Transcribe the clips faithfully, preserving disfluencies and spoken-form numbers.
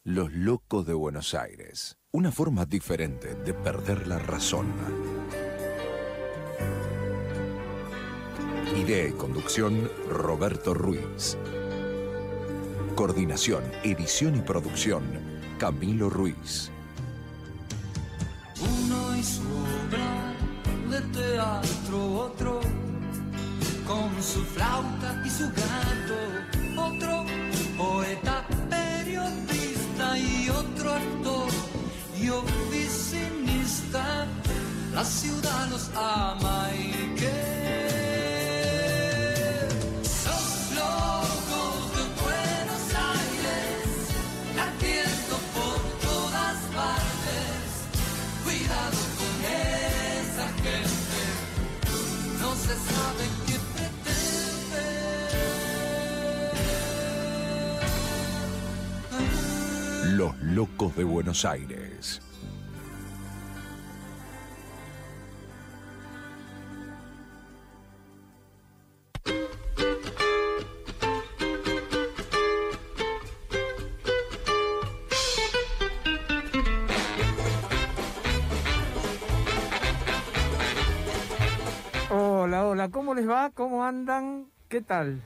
Los locos de Buenos Aires. Una forma diferente de perder la razón. Idea y conducción, Roberto Ruiz. Coordinación, edición y producción, Camilo Ruiz. Uno y su obra de teatro, otro con su flauta y su gato, otro poeta, periodista y otro actor y oficinista. La ciudad los ama y que los locos de Buenos Aires latiendo por todas partes. Cuidado con esa gente, no se sabe qué pretende. Los locos de Buenos Aires. Hola, hola, ¿cómo les va? ¿Cómo andan? ¿Qué tal?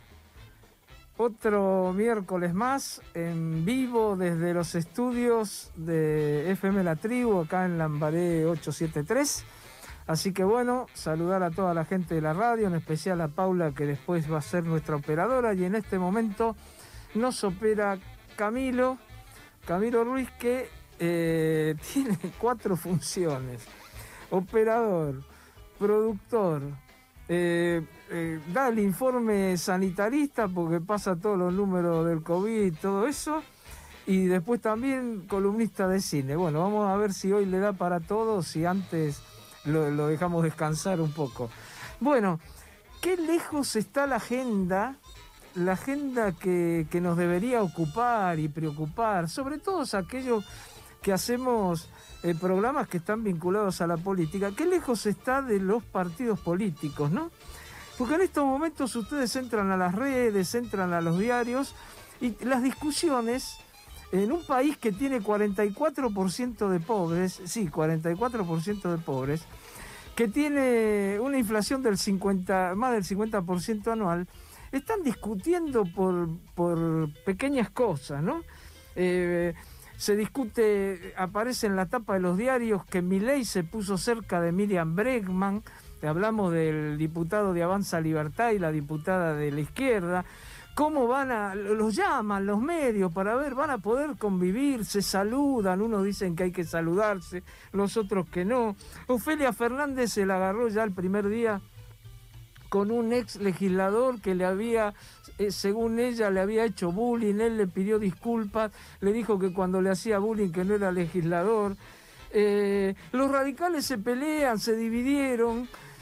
Otro miércoles más en vivo desde los estudios de F M La Tribu, acá en Lambaré ochocientos setenta y tres. Así que bueno, saludar a toda la gente de la radio, en especial a Paula, que después va a ser nuestra operadora, y en este momento nos opera Camilo, Camilo Ruiz, que eh, tiene cuatro funciones: operador, productor, eh, eh, da el informe sanitarista porque pasa todos los números del COVID y todo eso, y después también columnista de cine. Bueno, vamos a ver si hoy le da para todo, si antes lo, lo dejamos descansar un poco. Bueno, qué lejos está la agenda, la agenda que, que nos debería ocupar y preocupar, sobre todo aquellos que hacemos Eh, programas que están vinculados a la política. Qué lejos está de los partidos políticos, ¿no? Porque en estos momentos ustedes entran a las redes, entran a los diarios, y las discusiones en un país que tiene cuarenta y cuatro por ciento de pobres, sí, cuarenta y cuatro por ciento de pobres, que tiene una inflación del cincuenta, más del cincuenta por ciento anual, están discutiendo por, por pequeñas cosas, ¿no? Eh, Se discute, aparece en la tapa de los diarios que Milei se puso cerca de Miriam Bregman, hablamos del diputado de Avanza Libertad y la diputada de la izquierda, cómo van a, los llaman los medios para ver, van a poder convivir, se saludan, unos dicen que hay que saludarse, los otros que no. Ofelia Fernández se la agarró ya el primer día con un ex legislador que le había, eh, según ella, le había hecho bullying. Él le pidió disculpas, le dijo que cuando le hacía bullying que no era legislador. Eh, los radicales se pelean, se dividieron,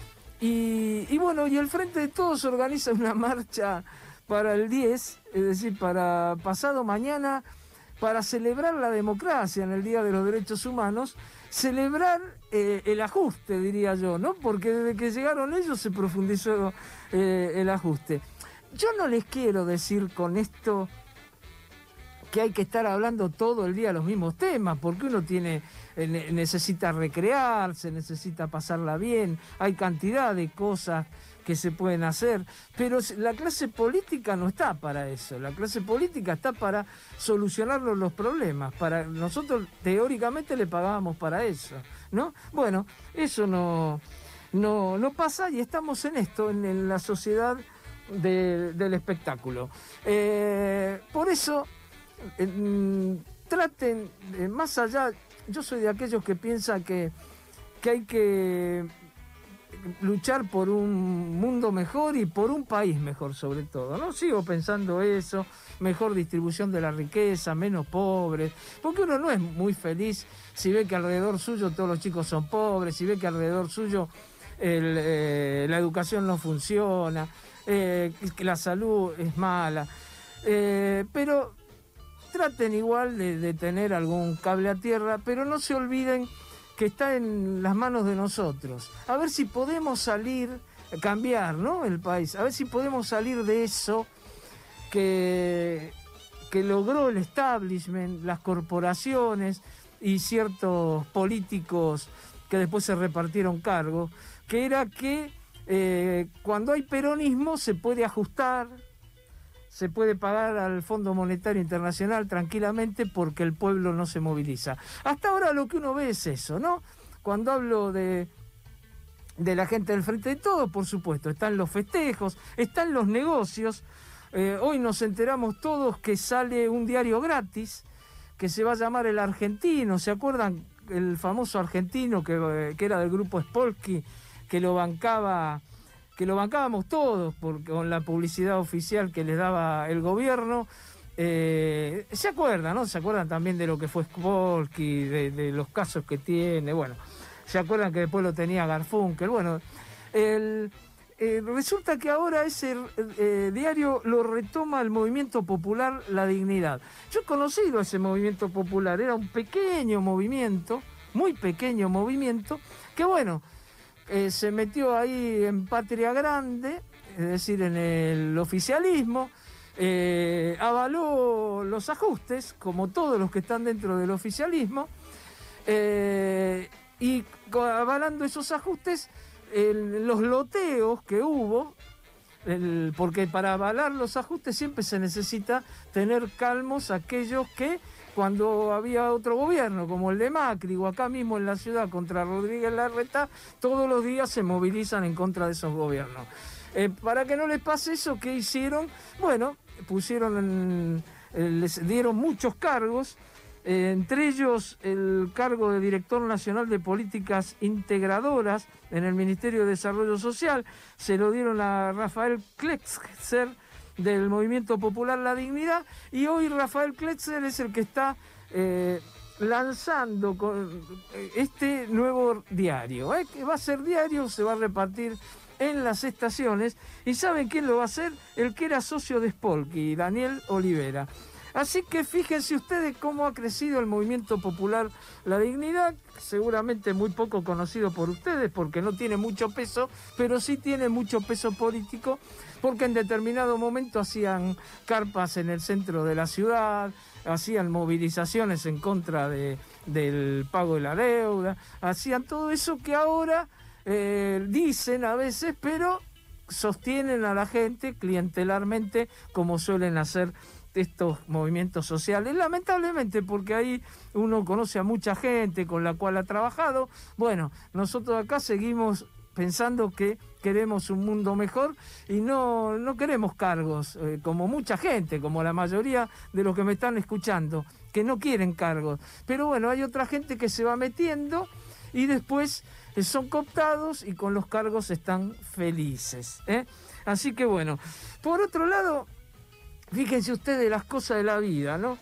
y, y bueno, y el Frente de Todos organiza una marcha para el diez, es decir, para pasado mañana, para celebrar la democracia en el Día de los Derechos Humanos, celebrar eh, el ajuste, diría yo, ¿no? Porque desde que llegaron ellos se profundizó eh, el ajuste. Yo no les quiero decir con esto que hay que estar hablando todo el día los mismos temas, porque uno tiene eh, necesita recrearse, necesita pasarla bien, hay cantidad de cosas que se pueden hacer, pero la clase política no está para eso. La clase política está para solucionar los problemas. Para nosotros teóricamente le pagábamos para eso, ¿no? Bueno, eso no, no, no pasa, y estamos en esto, en, en la sociedad de, del espectáculo. Eh, por eso eh, traten, eh, más allá, yo soy de aquellos que piensan que, que hay que luchar por un mundo mejor y por un país mejor, sobre todo, ¿no? Sigo pensando eso, mejor distribución de la riqueza, menos pobres, porque uno no es muy feliz si ve que alrededor suyo todos los chicos son pobres, si ve que alrededor suyo el, eh, la educación no funciona, eh, que la salud es mala, eh, pero traten igual de, de tener algún cable a tierra, pero no se olviden que está en las manos de nosotros. A ver si podemos salir, cambiar, ¿no?, el país. A ver si podemos salir de eso que, que que logró el establishment, las corporaciones y ciertos políticos que después se repartieron cargos, que era que eh, cuando hay peronismo se puede ajustar, se puede pagar al Fondo Monetario Internacional tranquilamente porque el pueblo no se moviliza. Hasta ahora lo que uno ve es eso, ¿no? Cuando hablo de, de la gente del Frente de Todos, por supuesto, están los festejos, están los negocios. Eh, hoy nos enteramos todos que sale un diario gratis que se va a llamar El Argentino. ¿Se acuerdan? El famoso argentino que, que era del grupo Spolsky, que lo bancaba... que lo bancábamos todos por, con la publicidad oficial que les daba el gobierno. Eh, ¿Se acuerdan, no? ¿Se acuerdan también de lo que fue Spolsky, de, de los casos que tiene? Bueno, ¿se acuerdan que después lo tenía Garfunkel? Bueno, el, eh, resulta que ahora ese eh, diario lo retoma el movimiento popular La Dignidad. Yo he conocido ese movimiento popular, era un pequeño movimiento, muy pequeño movimiento, que bueno... Eh, se metió ahí en Patria Grande, es decir, en el oficialismo, eh, avaló los ajustes, como todos los que están dentro del oficialismo, eh, y avalando esos ajustes, el, los loteos que hubo, el, porque para avalar los ajustes siempre se necesita tener calmos aquellos que... Cuando había otro gobierno, como el de Macri, o acá mismo en la ciudad contra Rodríguez Larreta, todos los días se movilizan en contra de esos gobiernos. Eh, para que no les pase eso, ¿qué hicieron? Bueno, pusieron, en, eh, les dieron muchos cargos, eh, entre ellos el cargo de Director Nacional de Políticas Integradoras en el Ministerio de Desarrollo Social, se lo dieron a Rafael Kleckser, del Movimiento Popular La Dignidad, y hoy Rafael Kleckser es el que está eh, lanzando con este nuevo diario, ¿eh? Que va a ser diario, se va a repartir en las estaciones, y ¿saben quién lo va a hacer? El que era socio de Spolsky, Daniel Olivera. Así que fíjense ustedes cómo ha crecido el Movimiento Popular La Dignidad, seguramente muy poco conocido por ustedes porque no tiene mucho peso, pero sí tiene mucho peso político, porque en determinado momento hacían carpas en el centro de la ciudad, hacían movilizaciones en contra de, del pago de la deuda, hacían todo eso que ahora eh, dicen a veces, pero sostienen a la gente clientelarmente como suelen hacer estos movimientos sociales, lamentablemente, porque ahí uno conoce a mucha gente con la cual ha trabajado. Bueno, nosotros acá seguimos pensando que queremos un mundo mejor y no, no queremos cargos, eh, como mucha gente, como la mayoría de los que me están escuchando, que no quieren cargos. Pero bueno, hay otra gente que se va metiendo y después eh, son cooptados y con los cargos están felices, ¿eh? Así que bueno, por otro lado, fíjense ustedes las cosas de la vida, ¿no?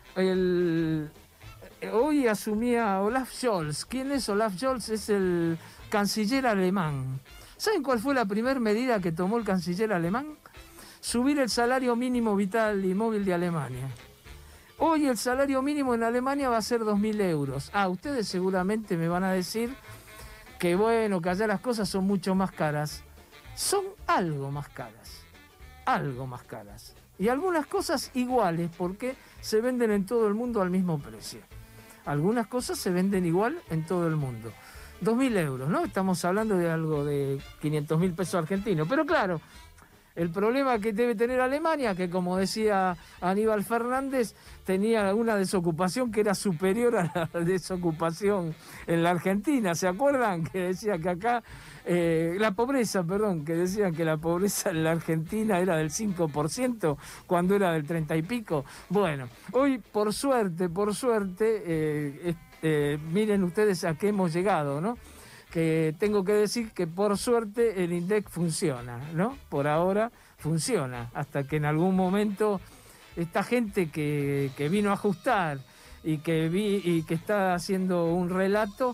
El, hoy asumía Olaf Scholz. ¿Quién es Olaf Scholz? Es el canciller alemán. ¿Saben cuál fue la primera medida que tomó el canciller alemán? Subir el salario mínimo vital y móvil de Alemania. Hoy el salario mínimo en Alemania va a ser dos mil euros. Ah, ustedes seguramente me van a decir que bueno, que allá las cosas son mucho más caras. Son algo más caras. Algo más caras. Y algunas cosas iguales, porque se venden en todo el mundo al mismo precio. Algunas cosas se venden igual en todo el mundo. dos mil euros, ¿no? Estamos hablando de algo de quinientos mil pesos argentinos. Pero claro, el problema que debe tener Alemania, que como decía Aníbal Fernández, tenía una desocupación que era superior a la desocupación en la Argentina. ¿Se acuerdan? Que decía que acá, eh, la pobreza, perdón, que decían que la pobreza en la Argentina era del cinco por ciento cuando era del treinta y pico. Bueno, hoy por suerte, por suerte, eh, eh, miren ustedes a qué hemos llegado, ¿no? Que tengo que decir que por suerte el INDEC funciona, ¿no? Por ahora funciona, hasta que en algún momento esta gente que, que vino a ajustar y que, vi, y que está haciendo un relato,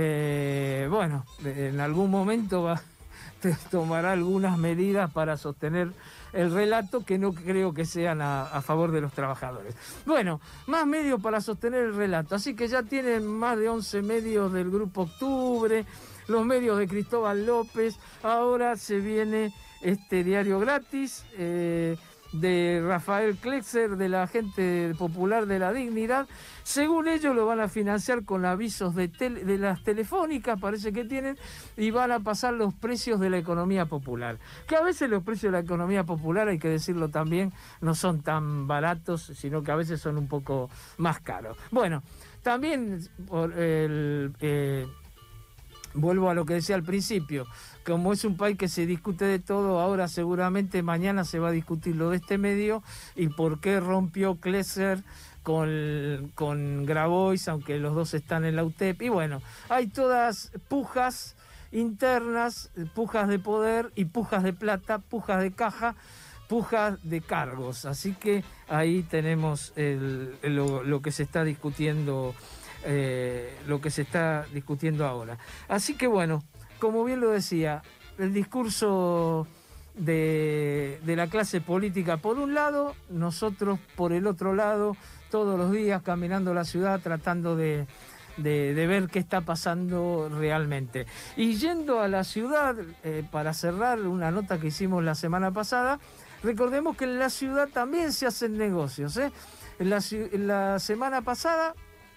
eh, bueno, en algún momento va, tomará algunas medidas para sostener el relato que no creo que sean a, a favor de los trabajadores. Bueno, más medios para sostener el relato, así que ya tienen más de once medios del Grupo Octubre, los medios de Cristóbal López, ahora se viene este diario gratis, eh, de Rafael Klexer, de la Gente Popular de la Dignidad. Según ellos lo van a financiar con avisos de, tele, de las telefónicas, parece que tienen, y van a pasar los precios de la economía popular. Que a veces los precios de la economía popular, hay que decirlo también, no son tan baratos, sino que a veces son un poco más caros. Bueno, también por el... Eh, vuelvo a lo que decía al principio, como es un país que se discute de todo, ahora seguramente mañana se va a discutir lo de este medio y por qué rompió Klexer con, con Grabois, aunque los dos están en la U T E P. Y bueno, hay todas pujas internas, pujas de poder y pujas de plata, pujas de caja, pujas de cargos. Así que ahí tenemos el, lo, lo que se está discutiendo. Eh, lo que se está discutiendo ahora. Así que bueno, como bien lo decía, el discurso de, de la clase política por un lado, nosotros por el otro lado, todos los días caminando la ciudad tratando de, de, de ver qué está pasando realmente. Y yendo a la ciudad, eh, para cerrar una nota que hicimos la semana pasada, recordemos que en la ciudad también se hacen negocios, ¿eh? En la, en la semana pasada,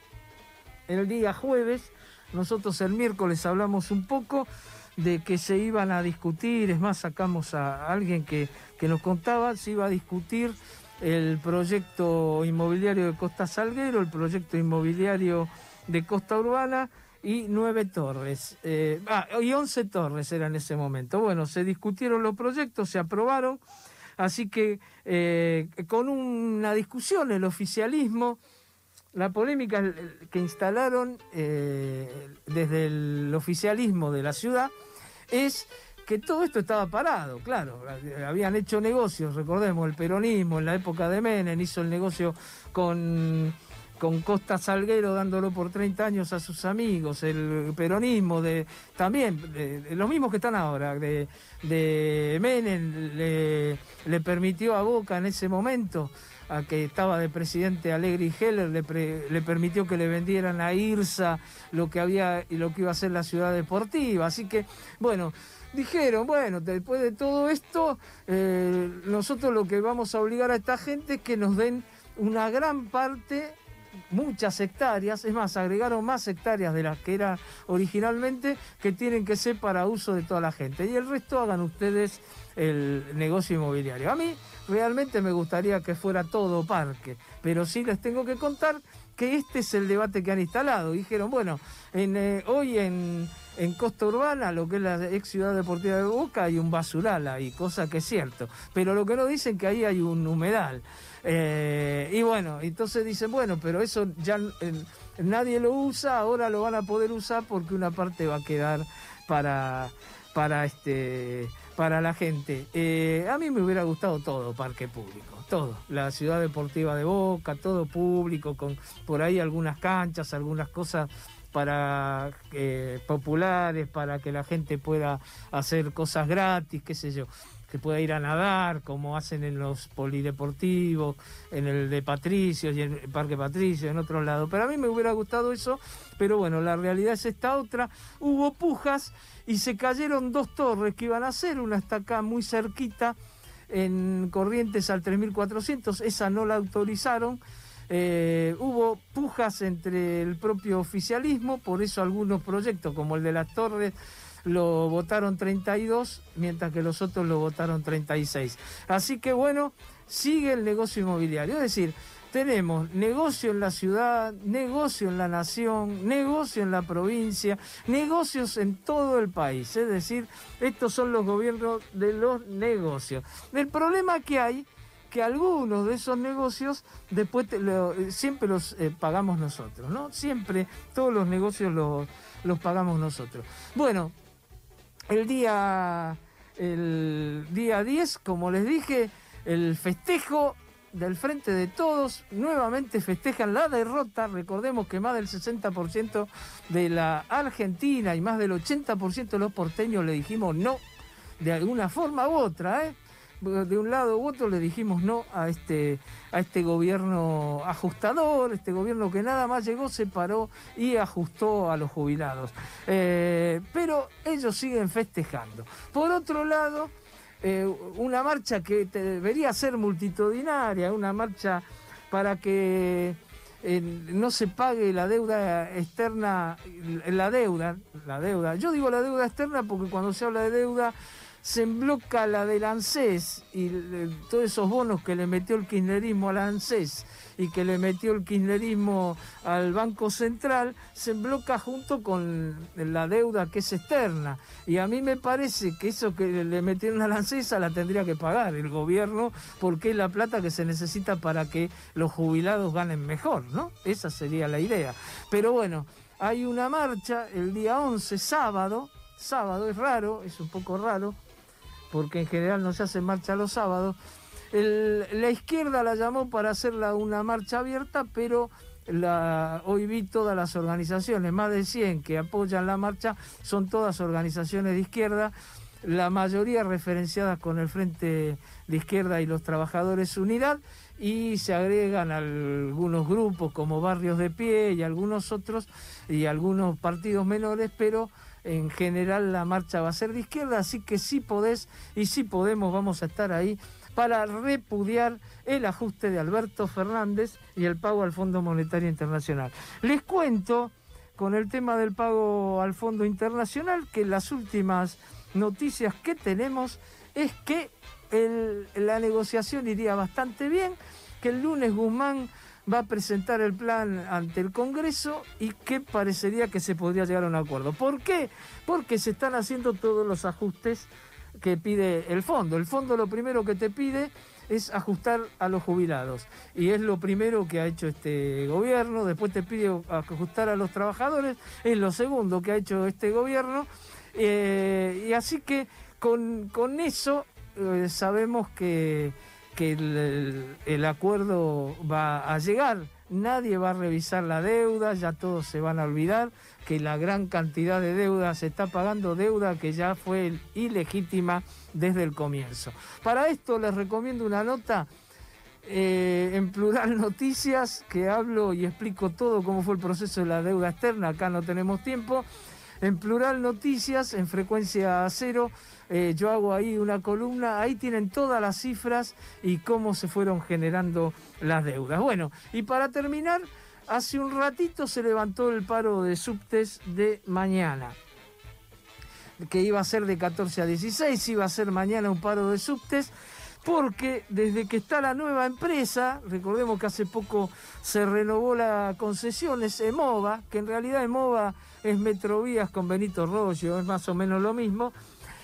el día jueves, nosotros el miércoles hablamos un poco de que se iban a discutir, es más, sacamos a alguien que, que nos contaba, se iba a discutir el proyecto inmobiliario de Costa Salguero, el proyecto inmobiliario de Costa Urbana y nueve torres, eh, ah, y once torres era en ese momento. Bueno, se discutieron los proyectos, se aprobaron, así que eh, con una discusión, el oficialismo, la polémica que instalaron eh, desde el oficialismo de la ciudad es que todo esto estaba parado, claro, habían hecho negocios, recordemos, el peronismo en la época de Menem hizo el negocio con, con Costa Salguero dándolo por treinta años a sus amigos, el peronismo de también, de, de los mismos que están ahora, de, de Menem le, le permitió a Boca en ese momento, a que estaba de presidente Alegre y Heller, le, pre, le permitió que le vendieran a IRSA lo que había y lo que iba a ser la ciudad deportiva. Así que, bueno, dijeron, bueno, después de todo esto, eh, nosotros lo que vamos a obligar a esta gente es que nos den una gran parte, muchas hectáreas, es más, agregaron más hectáreas de las que era originalmente, que tienen que ser para uso de toda la gente. Y el resto hagan ustedes el negocio inmobiliario. A mí realmente me gustaría que fuera todo parque, pero sí les tengo que contar que este es el debate que han instalado. Dijeron, bueno, en, eh, hoy en, en Costa Urbana, lo que es la ex ciudad deportiva de Boca, hay un basural ahí, cosa que es cierto, pero lo que no dicen que ahí hay un humedal. Eh, y bueno, entonces dicen, bueno, pero eso ya eh, nadie lo usa, ahora lo van a poder usar porque una parte va a quedar para, para este... para la gente. Eh, a mí me hubiera gustado todo parque público, todo. La ciudad deportiva de Boca, todo público, con por ahí algunas canchas, algunas cosas para eh, populares, para que la gente pueda hacer cosas gratis, qué sé yo, que pueda ir a nadar, como hacen en los polideportivos, en el de Patricio y en el Parque Patricio, en otros lados. Pero a mí me hubiera gustado eso, pero bueno, la realidad es esta otra. Hubo pujas y se cayeron dos torres que iban a hacer, una está acá muy cerquita, en Corrientes al tres mil cuatrocientos, esa no la autorizaron. Eh, hubo pujas entre el propio oficialismo, por eso algunos proyectos, como el de las torres, lo votaron treinta y dos, mientras que los otros lo votaron treinta y seis. Así que bueno, sigue el negocio inmobiliario, es decir, tenemos negocio en la ciudad, negocio en la nación, negocio en la provincia, negocios en todo el país. Es decir, estos son los gobiernos de los negocios. El problema que hay, que algunos de esos negocios después te lo, siempre los eh, pagamos nosotros, ¿no? Siempre todos los negocios los, los pagamos nosotros. Bueno, el día, el día diez, como les dije, el festejo del Frente de Todos, nuevamente festejan la derrota. Recordemos que más del sesenta por ciento de la Argentina y más del ochenta por ciento de los porteños le dijimos no, de alguna forma u otra, ¿eh? De un lado u otro le dijimos no a este, a este gobierno ajustador, este gobierno que nada más llegó, se paró y ajustó a los jubilados. Eh, pero ellos siguen festejando. Por otro lado, eh, una marcha que te debería ser multitudinaria, una marcha para que eh, no se pague la deuda externa, la deuda, la deuda. Yo digo la deuda externa porque cuando se habla de deuda se embloca la del ANSES y eh, todos esos bonos que le metió el kirchnerismo al ANSES y que le metió el kirchnerismo al Banco Central, se embloca junto con la deuda que es externa. Y a mí me parece que eso que le metieron a la ANSES la tendría que pagar el gobierno, porque es la plata que se necesita para que los jubilados ganen mejor, ¿no? Esa sería la idea. Pero bueno, hay una marcha el día once, sábado, sábado es raro, es un poco raro, porque en general no se hace marcha los sábados. El, la izquierda la llamó para hacerla una marcha abierta, pero la, hoy vi todas las organizaciones, más de cien que apoyan la marcha, son todas organizaciones de izquierda, la mayoría referenciadas con el Frente de Izquierda y los Trabajadores Unidad, y se agregan algunos grupos como Barrios de Pie y algunos otros, y algunos partidos menores, pero en general la marcha va a ser de izquierda, así que si podés y si podemos vamos a estar ahí para repudiar el ajuste de Alberto Fernández y el pago al Fondo Monetario Internacional. Les cuento, con el tema del pago al Fondo Internacional, que las últimas noticias que tenemos es que el, la negociación iría bastante bien, que el lunes Guzmán va a presentar el plan ante el Congreso y que parecería que se podría llegar a un acuerdo. ¿Por qué? Porque se están haciendo todos los ajustes que pide el fondo. El fondo lo primero que te pide es ajustar a los jubilados y es lo primero que ha hecho este gobierno. Después te pide ajustar a los trabajadores, es lo segundo que ha hecho este gobierno, eh, y así que con, con eso eh, sabemos que que el, el acuerdo va a llegar. Nadie va a revisar la deuda, ya todos se van a olvidar que la gran cantidad de deuda se está pagando, deuda que ya fue ilegítima desde el comienzo. Para esto les recomiendo una nota eh, en Plural Noticias, que hablo y explico todo cómo fue el proceso de la deuda externa. Acá no tenemos tiempo. En Plural Noticias, en Frecuencia Cero, eh, yo hago ahí una columna, ahí tienen todas las cifras y cómo se fueron generando las deudas. Bueno, y para terminar, hace un ratito se levantó el paro de subtes de mañana, que iba a ser de catorce a dieciséis, iba a ser mañana un paro de subtes, porque desde que está la nueva empresa, recordemos que hace poco se renovó la concesión, es EMOVA, que en realidad EMOVA es Metrovías con Benito Rollo, es más o menos lo mismo.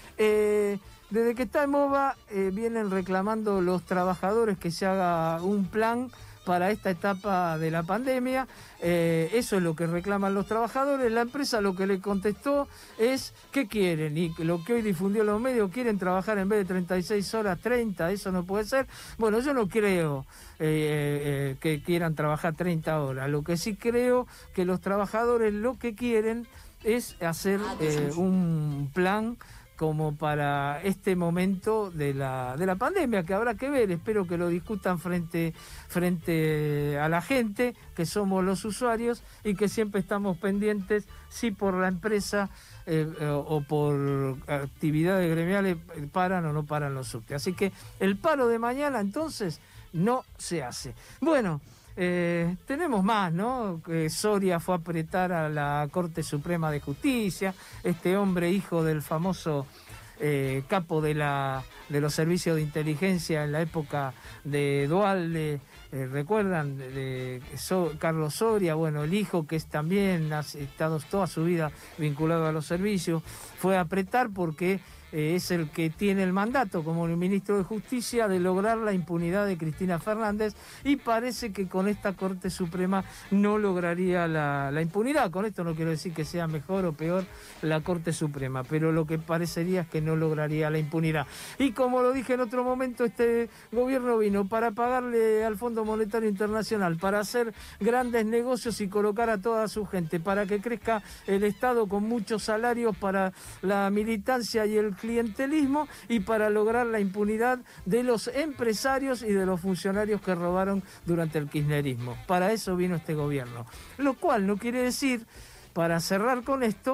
Eh, desde que está EMOVA eh, vienen reclamando los trabajadores que se haga un plan para esta etapa de la pandemia. Eh, eso es lo que reclaman los trabajadores. La empresa lo que le contestó es ¿qué quieren? Y lo que hoy difundió los medios, quieren trabajar en vez de treinta y seis horas, treinta, eso no puede ser. Bueno, yo no creo eh, eh, que quieran trabajar treinta horas. Lo que sí creo que los trabajadores lo que quieren es hacer eh, un plan como para este momento de la, de la pandemia, que habrá que ver, espero que lo discutan frente, frente a la gente, que somos los usuarios, y que siempre estamos pendientes si por la empresa eh, o por actividades gremiales paran o no paran los subtes. Así que el paro de mañana entonces no se hace. Bueno, Eh, tenemos más, ¿no? Que Soria fue a apretar a la Corte Suprema de Justicia, este hombre hijo del famoso eh, capo de, la, de los servicios de inteligencia en la época de Duhalde, eh, ¿recuerdan? De, de so, Carlos Soria, bueno, el hijo que es también ha estado toda su vida vinculado a los servicios, fue a apretar porque Eh, es el que tiene el mandato como el ministro de Justicia de lograr la impunidad de Cristina Fernández, y parece que con esta Corte Suprema no lograría la, la impunidad. Con esto no quiero decir que sea mejor o peor la Corte Suprema, pero lo que parecería es que no lograría la impunidad. Y como lo dije en otro momento, este gobierno vino para pagarle al Fondo Monetario Internacional, para hacer grandes negocios y colocar a toda su gente, para que crezca el Estado con muchos salarios para la militancia y el clientelismo, y para lograr la impunidad de los empresarios y de los funcionarios que robaron durante el kirchnerismo. Para eso vino este gobierno. Lo cual no quiere decir, para cerrar con esto, que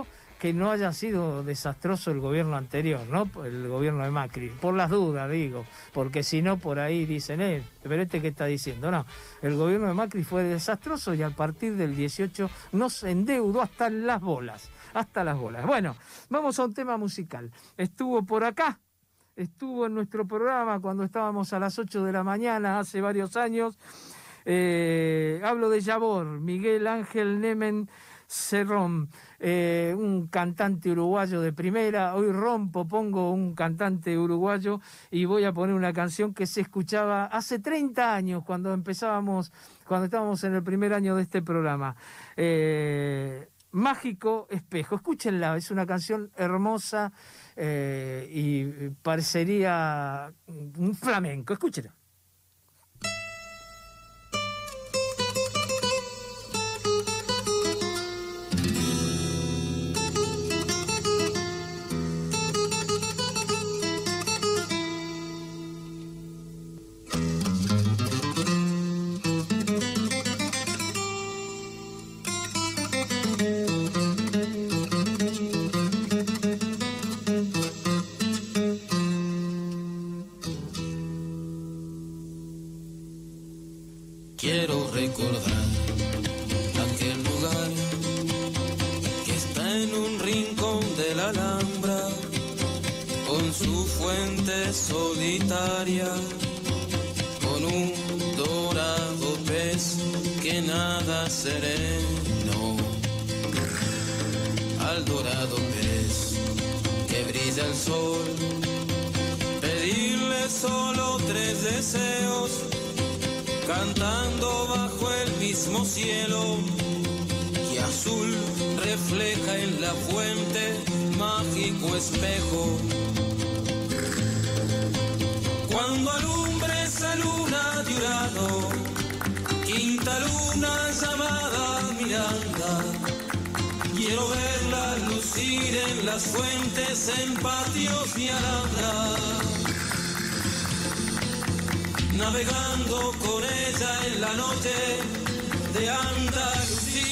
que no haya sido desastroso el gobierno anterior, ¿no? El gobierno de Macri, por las dudas digo, porque si no por ahí dicen, eh, pero este que está diciendo, no, el gobierno de Macri fue desastroso y a partir del dieciocho nos endeudó hasta las bolas, hasta las bolas. Bueno, vamos a un tema musical. Estuvo por acá, estuvo en nuestro programa cuando estábamos a las ocho de la mañana hace varios años. Eh, hablo de Yabor, Miguel Ángel Nemen Cerrón, eh, un cantante uruguayo de primera. Hoy rompo, pongo un cantante uruguayo y voy a poner una canción que se escuchaba hace treinta años cuando empezábamos, cuando estábamos en el primer año de este programa. Eh, Mágico Espejo, escúchenla, es una canción hermosa eh, y parecería un flamenco, escúchenla. Quiero recordar aquel lugar que está en un rincón de la Alhambra, con su fuente solitaria, con un dorado pez que nada sereno. Al dorado pez que brilla el sol, pedirle solo tres deseos, cantando bajo el mismo cielo que azul refleja en la fuente mágico espejo. Cuando alumbre esa luna de Urano, quinta luna llamada Miranda, quiero verla lucir en las fuentes, en patios y alhambras, navegando con ella en la noche de Andalucía.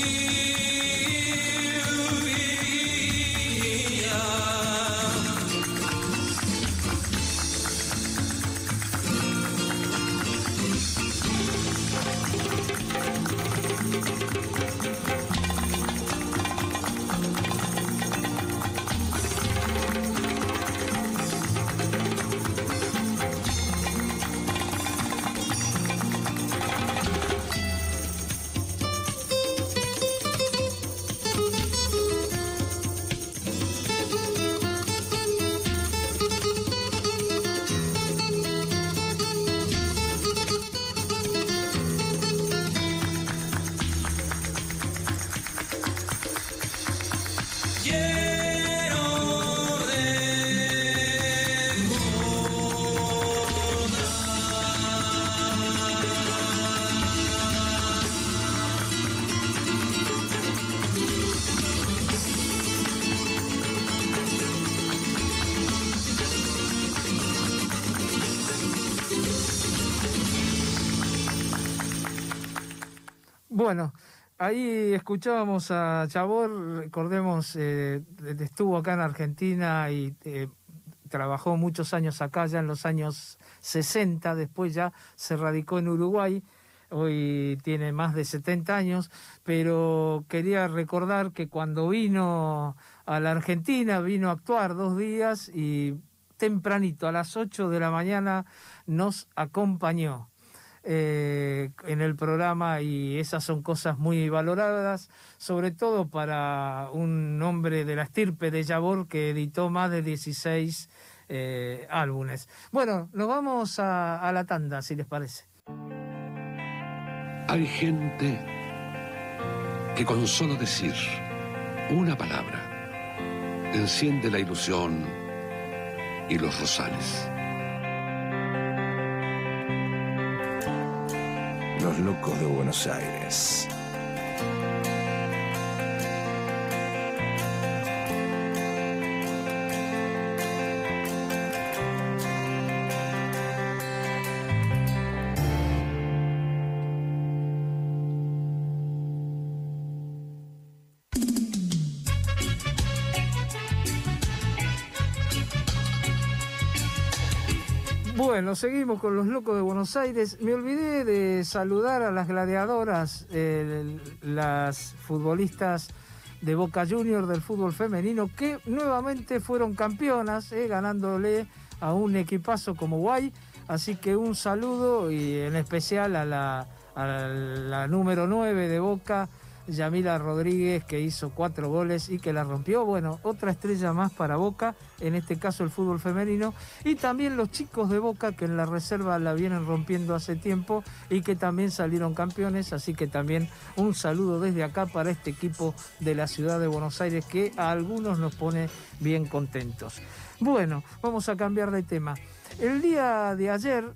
Bueno, ahí escuchábamos a Yabor, recordemos, eh, estuvo acá en Argentina y eh, trabajó muchos años acá, ya en los años sesenta, después ya se radicó en Uruguay, hoy tiene más de setenta años, pero quería recordar que cuando vino a la Argentina, vino a actuar dos días y tempranito, a las ocho de la mañana, nos acompañó Eh, en el programa, y esas son cosas muy valoradas, sobre todo para un hombre de la estirpe de Yabor que editó más de dieciséis eh, álbumes. Bueno, nos vamos a, a la tanda, si les parece. Hay gente que con solo decir una palabra enciende la ilusión y los rosales. Los Locos de Buenos Aires. Bueno, seguimos con los locos de Buenos Aires. Me olvidé de saludar a las gladiadoras, eh, las futbolistas de Boca Juniors del fútbol femenino, que nuevamente fueron campeonas, eh, ganándole a un equipazo como Guay. Así que un saludo y en especial a la, a la número nueve de Boca, Yamila Rodríguez, que hizo cuatro goles y que la rompió. Bueno, otra estrella más para Boca, en este caso el fútbol femenino. Y también los chicos de Boca, que en la reserva la vienen rompiendo hace tiempo y que también salieron campeones. Así que también un saludo desde acá para este equipo de la ciudad de Buenos Aires, que a algunos nos pone bien contentos. Bueno, vamos a cambiar de tema. El día de ayer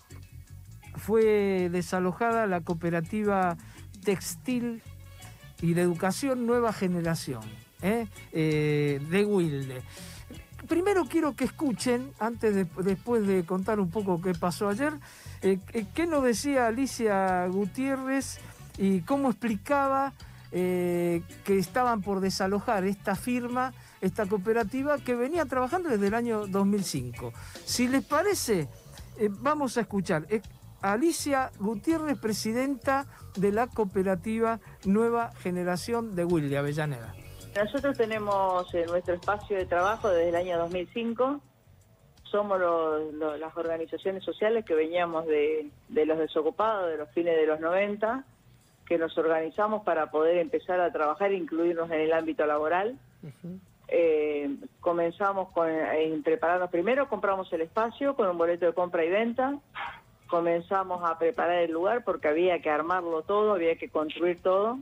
fue desalojada la cooperativa textil y de educación Nueva Generación, ¿eh? Eh, de Wilde. Primero quiero que escuchen, antes de, después de contar un poco qué pasó ayer, eh, qué nos decía Alicia Gutiérrez y cómo explicaba eh, que estaban por desalojar esta firma, esta cooperativa que venía trabajando desde el año dos mil cinco. Si les parece, eh, vamos a escuchar. Eh, Alicia Gutiérrez, presidenta de la cooperativa Nueva Generación de Wilde, Avellaneda. Nosotros tenemos eh, nuestro espacio de trabajo desde el año dos mil cinco. Somos lo, lo, las organizaciones sociales que veníamos de, de los desocupados de los fines de los noventa, que nos organizamos para poder empezar a trabajar e incluirnos en el ámbito laboral. Uh-huh. Eh, comenzamos con eh, prepararnos primero, compramos el espacio con un boleto de compra y venta. Comenzamos a preparar el lugar porque había que armarlo todo, había que construir todo.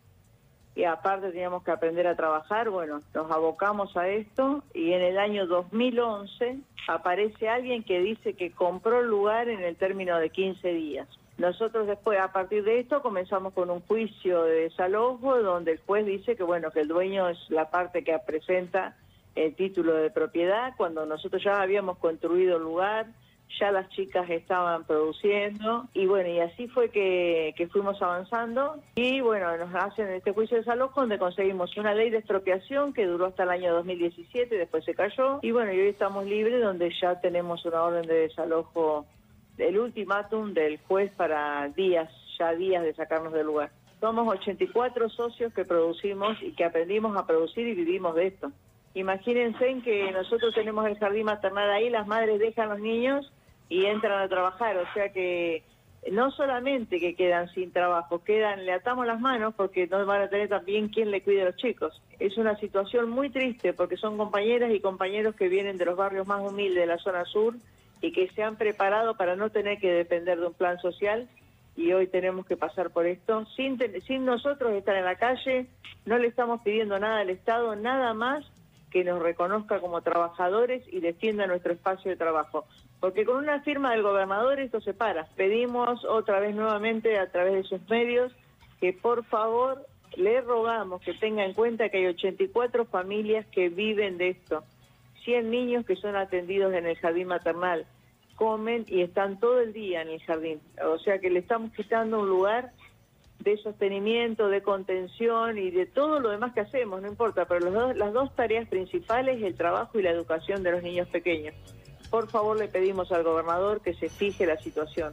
Y aparte teníamos que aprender a trabajar. Bueno, nos abocamos a esto y en el año dos mil once aparece alguien que dice que compró el lugar en el término de quince días. Nosotros después, a partir de esto, comenzamos con un juicio de desalojo donde el juez dice que, bueno, que el dueño es la parte que presenta el título de propiedad, cuando nosotros ya habíamos construido el lugar, ya las chicas estaban produciendo, y bueno, y así fue que, que fuimos avanzando, y bueno, nos hacen este juicio de desalojo donde conseguimos una ley de expropiación que duró hasta el año dos mil diecisiete, después se cayó, y bueno, y hoy estamos libres donde ya tenemos una orden de desalojo, el ultimátum del juez para días, ya días de sacarnos del lugar. Somos ochenta y cuatro socios que producimos y que aprendimos a producir y vivimos de esto. Imagínense en que nosotros tenemos el jardín maternal ahí, las madres dejan a los niños y entran a trabajar, o sea que no solamente que quedan sin trabajo, quedan, le atamos las manos porque no van a tener también quien le cuide a los chicos. Es una situación muy triste porque son compañeras y compañeros que vienen de los barrios más humildes de la zona sur y que se han preparado para no tener que depender de un plan social, y hoy tenemos que pasar por esto sin, sin nosotros estar en la calle. No le estamos pidiendo nada al Estado, nada más que nos reconozca como trabajadores y defienda nuestro espacio de trabajo. Porque con una firma del gobernador esto se para. Pedimos otra vez nuevamente a través de sus medios que por favor le rogamos que tenga en cuenta que hay ochenta y cuatro familias que viven de esto. cien niños que son atendidos en el jardín maternal, comen y están todo el día en el jardín. O sea que le estamos quitando un lugar de sostenimiento, de contención y de todo lo demás que hacemos, no importa, pero los dos, las dos tareas principales, el trabajo y la educación de los niños pequeños. Por favor, le pedimos al gobernador que se fije la situación.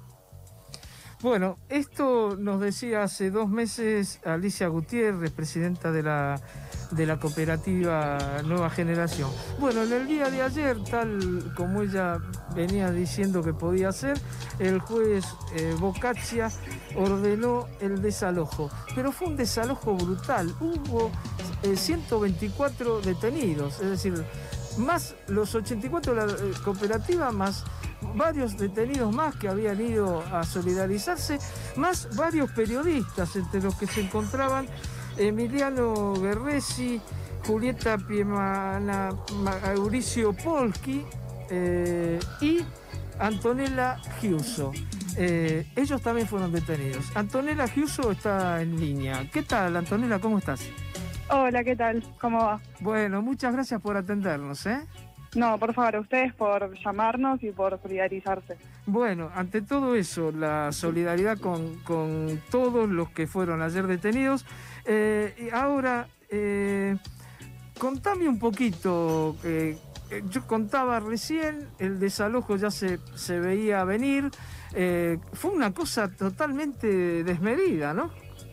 Bueno, esto nos decía hace dos meses Alicia Gutiérrez, presidenta de la, de la cooperativa Nueva Generación. Bueno, en el día de ayer, tal como ella venía diciendo que podía hacer, el juez eh, Boccaccia ordenó el desalojo. Pero fue un desalojo brutal. Hubo eh, ciento veinticuatro detenidos, es decir, más los ochenta y cuatro de la eh, cooperativa, más varios detenidos más que habían ido a solidarizarse, más varios periodistas, entre los que se encontraban Emiliano Guerresi, Julieta Piemana, Mauricio Polski eh, y Antonella Giuso. Eh, ellos también fueron detenidos. Antonella Giuso está en línea. ¿Qué tal, Antonella? ¿Cómo estás? Hola, ¿qué tal? ¿Cómo va? Bueno, muchas gracias por atendernos, ¿eh? No, por favor, a ustedes por llamarnos y por solidarizarse. Bueno, ante todo eso, la solidaridad con, con todos los que fueron ayer detenidos. Eh, y ahora, eh, contame un poquito, eh, eh, yo contaba recién, el desalojo ya se, se veía venir, eh, fue una cosa totalmente desmedida, ¿no?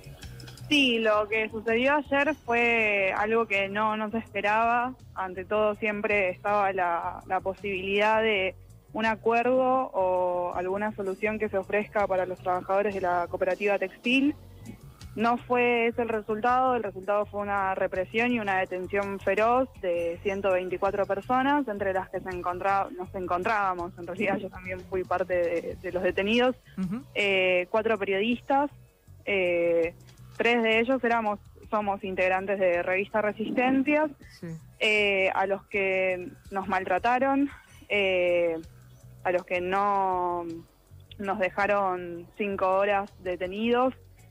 Sí, lo que sucedió ayer fue algo que no, no se esperaba. Ante todo siempre estaba la, la posibilidad de un acuerdo o alguna solución que se ofrezca para los trabajadores de la cooperativa textil. No fue ese el resultado, el resultado fue una represión y una detención feroz de ciento veinticuatro personas, entre las que se encontraba, nos encontrábamos, en realidad yo también fui parte de, de los detenidos, uh-huh. eh, cuatro periodistas, eh, tres de ellos éramos, somos integrantes de Revista Resistencias, sí. eh, a los que nos maltrataron, eh, a los que no nos dejaron cinco horas detenidos,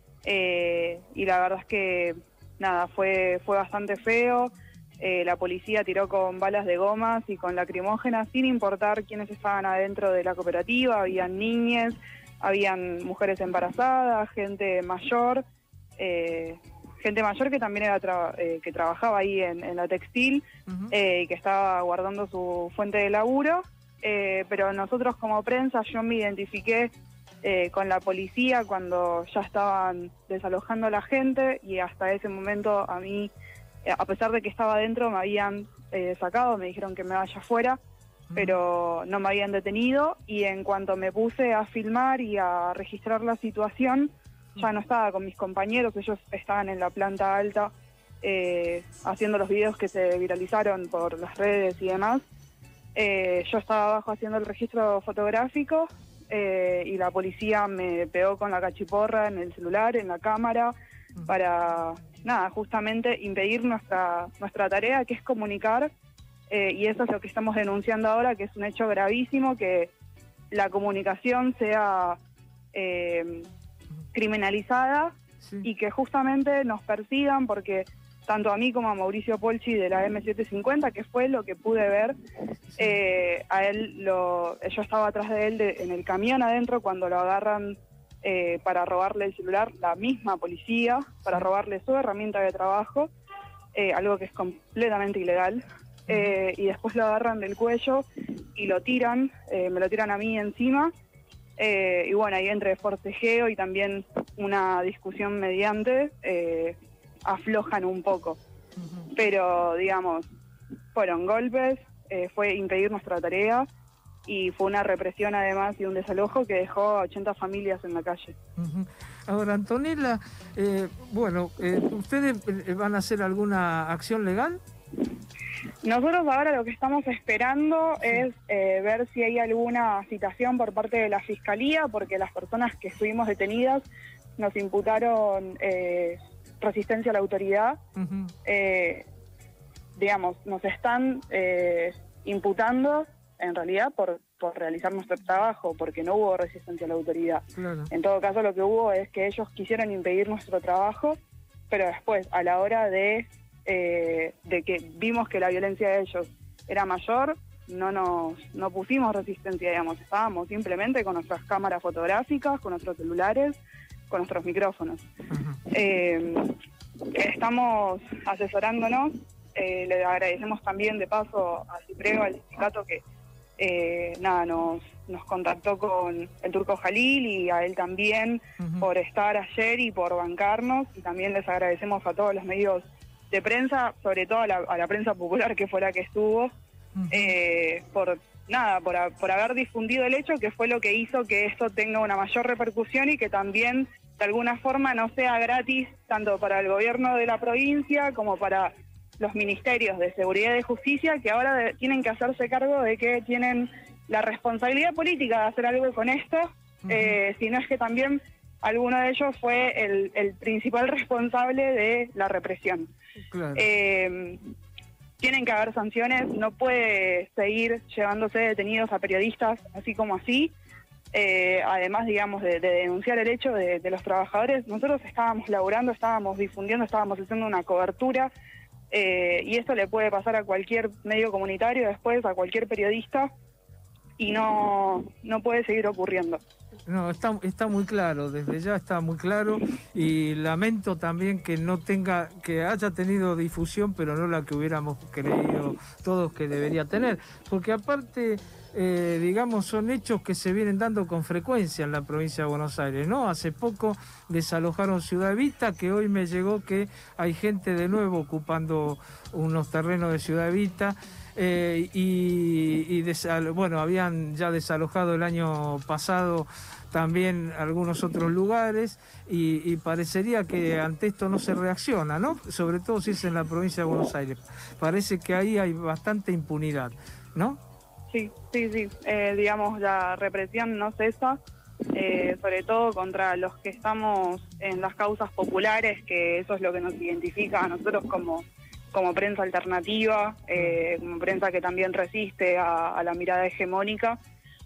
eh, y la verdad es que nada, fue, fue bastante feo. Eh, la policía tiró con balas de gomas y con lacrimógenas sin importar quiénes estaban adentro de la cooperativa. Habían niñas, habían mujeres embarazadas, gente mayor, eh, gente mayor que también era tra eh, que trabajaba ahí en, en la textil, uh-huh. eh, y que estaba guardando su fuente de laburo. Eh, pero nosotros como prensa, yo me identifiqué eh, con la policía cuando ya estaban desalojando a la gente, y hasta ese momento a mí, eh, a pesar de que estaba adentro, me habían eh, sacado, me dijeron que me vaya afuera, uh-huh. pero no me habían detenido, y en cuanto me puse a filmar y a registrar la situación, ya no estaba con mis compañeros, ellos estaban en la planta alta eh, haciendo los videos que se viralizaron por las redes y demás. Eh, yo estaba abajo haciendo el registro fotográfico eh, y la policía me pegó con la cachiporra en el celular, en la cámara, para, nada, justamente impedir nuestra, nuestra tarea, que es comunicar, eh, y eso es lo que estamos denunciando ahora, que es un hecho gravísimo, que la comunicación sea eh, criminalizada, sí. y que justamente nos persigan, porque tanto a mí como a Mauricio Polchi de la eme setecientos cincuenta, que fue lo que pude ver, eh, a él, lo, yo estaba atrás de él de, en el camión adentro cuando lo agarran eh, para robarle el celular, la misma policía, para robarle su herramienta de trabajo, eh, algo que es completamente ilegal, eh, y después lo agarran del cuello y lo tiran, eh, me lo tiran a mí encima, eh, y bueno, ahí entre forcejeo y también una discusión mediante, eh, aflojan un poco, uh-huh. pero digamos, fueron golpes, eh, fue impedir nuestra tarea, y fue una represión además y un desalojo que dejó a ochenta familias en la calle. Uh-huh. Ahora, Antonella, eh, bueno, eh, ¿ustedes van a hacer alguna acción legal? Nosotros ahora lo que estamos esperando sí. es eh, ver si hay alguna citación por parte de la Fiscalía, porque las personas que estuvimos detenidas nos imputaron eh, resistencia a la autoridad, uh-huh. eh, digamos, nos están eh, imputando en realidad por, por realizar nuestro trabajo, porque no hubo resistencia a la autoridad. Claro. En todo caso, lo que hubo es que ellos quisieron impedir nuestro trabajo, pero después, a la hora de, eh, de que vimos que la violencia de ellos era mayor, no nos no pusimos resistencia, digamos, estábamos simplemente con nuestras cámaras fotográficas, con nuestros celulares, con nuestros micrófonos. Uh-huh. eh, estamos asesorándonos, eh, le agradecemos también de paso a Cipreo, al sindicato, que eh, nada nos, nos contactó con el Turco Jalil, y a él también, uh-huh. por estar ayer y por bancarnos, y también les agradecemos a todos los medios de prensa, sobre todo a la, a la prensa popular, que fue la que estuvo, uh-huh. eh, por nada, por, a, por haber difundido el hecho, que fue lo que hizo que esto tenga una mayor repercusión, y que también de alguna forma no sea gratis tanto para el gobierno de la provincia como para los ministerios de Seguridad y de Justicia, que ahora de, tienen que hacerse cargo de que tienen la responsabilidad política de hacer algo con esto, uh-huh. eh, si no es que también alguno de ellos fue el, el principal responsable de la represión. Claro. Eh, tienen que haber sanciones, no puede seguir llevándose detenidos a periodistas así como así. Eh, además, digamos, de, de denunciar el hecho de, de los trabajadores, nosotros estábamos laburando, estábamos difundiendo, estábamos haciendo una cobertura, eh, y esto le puede pasar a cualquier medio comunitario después, a cualquier periodista, y no, no puede seguir ocurriendo. No, está, está muy claro, desde ya está muy claro, y lamento también que no tenga, que haya tenido difusión, pero no la que hubiéramos creído todos que debería tener, porque aparte, eh, digamos, son hechos que se vienen dando con frecuencia en la provincia de Buenos Aires, ¿no? Hace poco desalojaron Ciudad Evita, que hoy me llegó que hay gente de nuevo ocupando unos terrenos de Ciudad Evita. Eh, y, y desal, bueno, habían ya desalojado el año pasado también algunos otros lugares y, y parecería que ante esto no se reacciona, ¿no? Sobre todo si es en la provincia de Buenos Aires. Parece que ahí hay bastante impunidad, ¿no? Sí, sí, sí. Eh, digamos, la represión no cesa, eh, sobre todo contra los que estamos en las causas populares, que eso es lo que nos identifica a nosotros como... como prensa alternativa, eh, como prensa que también resiste a, a la mirada hegemónica,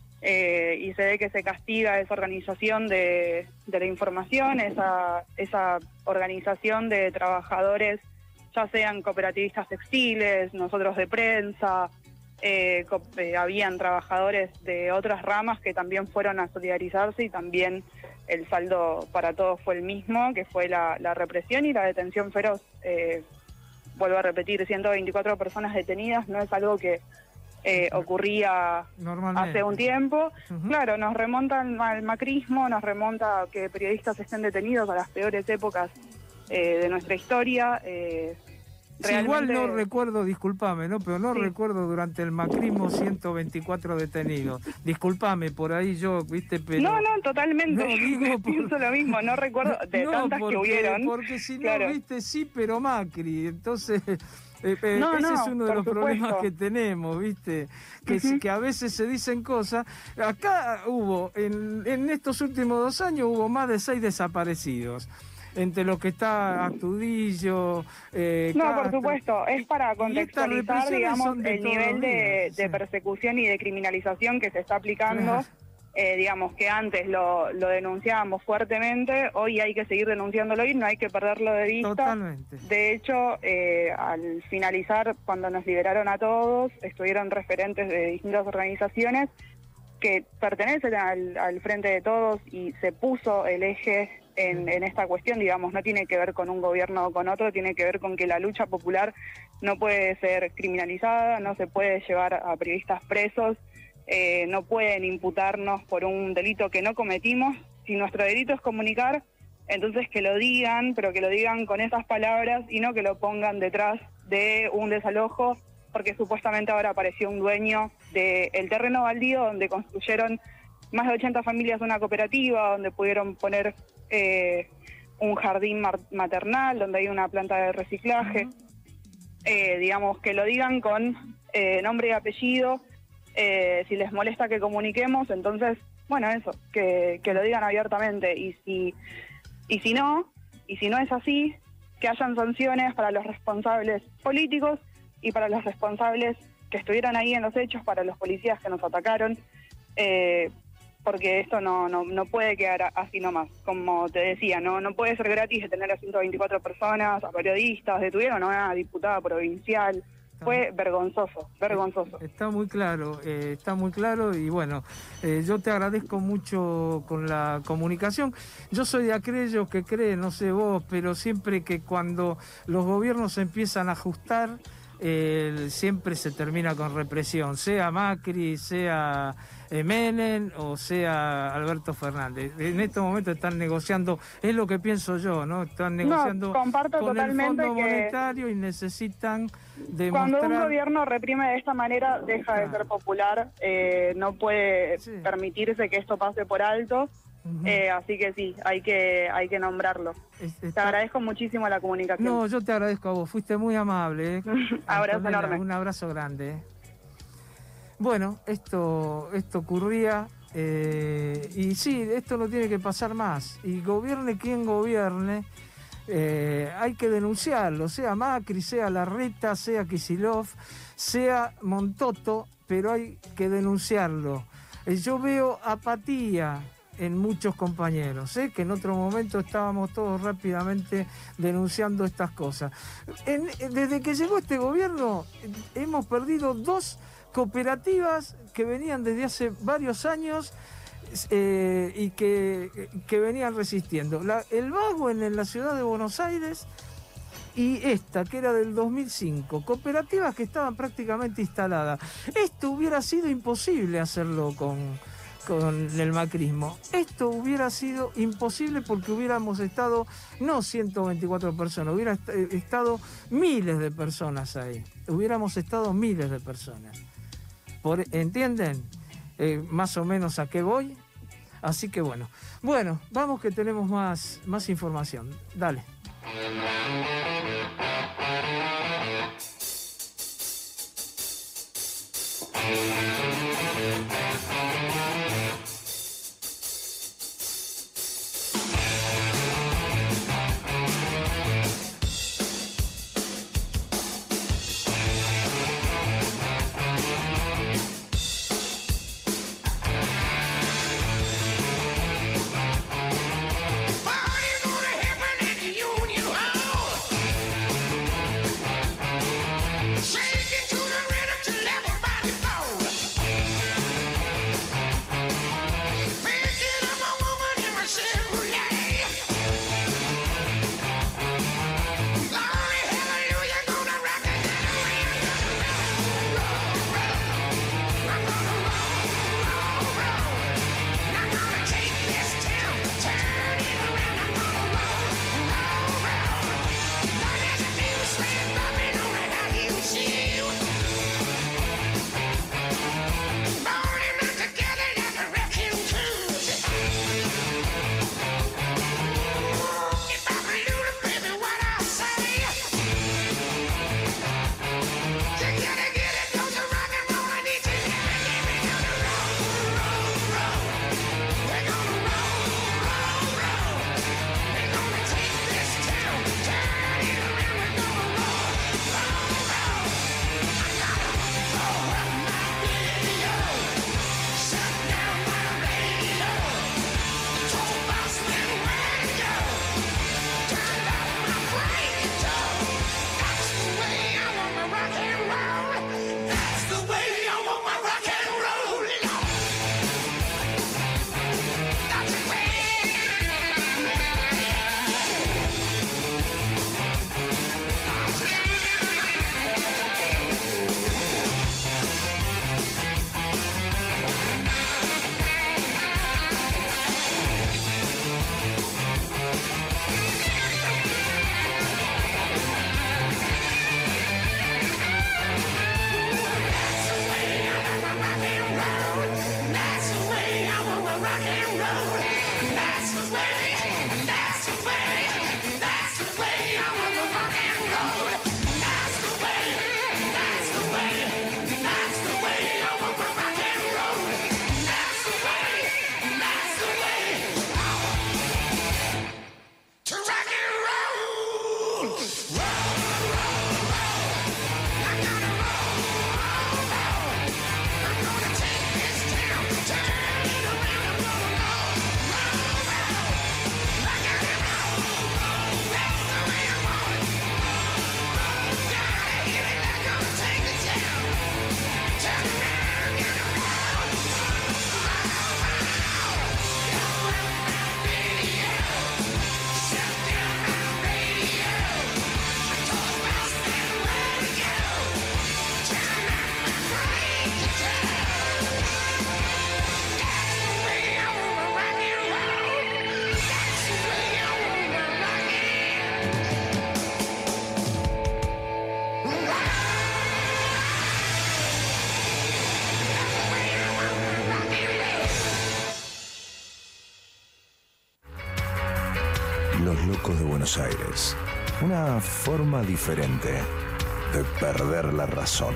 eh, y se ve que se castiga esa organización de, de la información, esa, esa organización de trabajadores, ya sean cooperativistas textiles, nosotros de prensa, eh, co eh, habían trabajadores de otras ramas que también fueron a solidarizarse y también el saldo para todos fue el mismo, que fue la, la represión y la detención feroz. Eh, Vuelvo a repetir, ciento veinticuatro personas detenidas, no es algo que eh, ocurría hace un tiempo. Uh-huh. Claro, nos remonta al, al macrismo, nos remonta a que periodistas estén detenidos a las peores épocas eh, de nuestra historia. Eh, sí, igual no recuerdo, discúlpame, ¿no? Pero no sí. recuerdo durante el macrismo ciento veinticuatro detenidos. Discúlpame, por ahí yo, viste, pero... No, no, totalmente. No, digo por... Pienso lo mismo, no recuerdo de no, tantas porque, que hubieron. Porque si no, claro. viste, sí, pero Macri, entonces... Eh, eh, no, ese no, es uno de los supuesto. problemas que tenemos, ¿viste? Que, uh-huh. que a veces se dicen cosas. Acá hubo, en, en estos últimos dos años, hubo más de seis desaparecidos. Entre lo que está Astudillo... Eh, no, Castro, por supuesto, es para contextualizar, digamos, de el nivel de, días, de sí. persecución y de criminalización que se está aplicando. Claro. Eh, digamos que antes lo, lo denunciábamos fuertemente, hoy hay que seguir denunciándolo y no hay que perderlo de vista. Totalmente. De hecho, eh, al finalizar, cuando nos liberaron a todos, estuvieron referentes de distintas organizaciones que pertenecen al, al Frente de Todos y se puso el eje en, en esta cuestión, digamos, no tiene que ver con un gobierno o con otro, tiene que ver con que la lucha popular no puede ser criminalizada, no se puede llevar a periodistas presos. Eh, no pueden imputarnos por un delito que no cometimos. Si nuestro delito es comunicar, entonces que lo digan, pero que lo digan con esas palabras y no que lo pongan detrás de un desalojo, porque supuestamente ahora apareció un dueño del terreno baldío donde construyeron más de ochenta familias una cooperativa, donde pudieron poner eh, un jardín maternal, donde hay una planta de reciclaje. Uh-huh. eh, digamos, que lo digan con eh, nombre y apellido. Eh, si les molesta que comuniquemos, entonces, bueno, eso, que, que lo digan abiertamente. Y si, y si no, y si no es así, que hayan sanciones para los responsables políticos y para los responsables que estuvieron ahí en los hechos, para los policías que nos atacaron, eh, porque esto no, no, no puede quedar así nomás. Como te decía, no, no puede ser gratis detener a ciento veinticuatro personas, a periodistas, detuvieron a una diputada provincial. Fue vergonzoso, vergonzoso. Está muy claro, eh, está muy claro y bueno, eh, yo te agradezco mucho con la comunicación. Yo soy de aquellos que creen, no sé vos, pero siempre que cuando los gobiernos empiezan a ajustar, eh, siempre se termina con represión, sea Macri, sea eh, Menem o sea Alberto Fernández. En estos momentos están negociando, es lo que pienso yo, ¿no? Están negociando no, comparto con totalmente el Fondo que Monetario y necesitan demostrar... Cuando un gobierno reprime de esta manera, deja claro. de ser popular, eh, no puede sí. permitirse que esto pase por alto. Uh-huh. eh, así que sí, hay que hay que nombrarlo. Está... Te agradezco muchísimo la comunicación. No, yo te agradezco a vos, fuiste muy amable. ¿eh? Abrazo enorme. Un abrazo grande. ¿eh? Bueno, esto, esto ocurría eh, y sí, esto no tiene que pasar más. Y gobierne quien gobierne, eh, hay que denunciarlo, sea Macri, sea Larreta, sea Kicillof, sea Montoto, pero hay que denunciarlo. Eh, yo veo apatía en muchos compañeros, ¿eh? que en otro momento estábamos todos rápidamente denunciando estas cosas. En, desde que llegó este gobierno hemos perdido dos cooperativas que venían desde hace varios años eh, y que, que venían resistiendo. La, el vago en, en la ciudad de Buenos Aires y esta, que era del dos mil cinco, cooperativas que estaban prácticamente instaladas. Esto hubiera sido imposible hacerlo con, con el macrismo. Esto hubiera sido imposible porque hubiéramos estado, no ciento veinticuatro personas, hubiera est estado miles de personas ahí. Hubiéramos estado miles de personas. Por, ¿Entienden? Eh, más o menos a qué voy. Así que bueno. Bueno, vamos que tenemos más, más información. Dale. Los locos de Buenos Aires. Una forma diferente de perder la razón.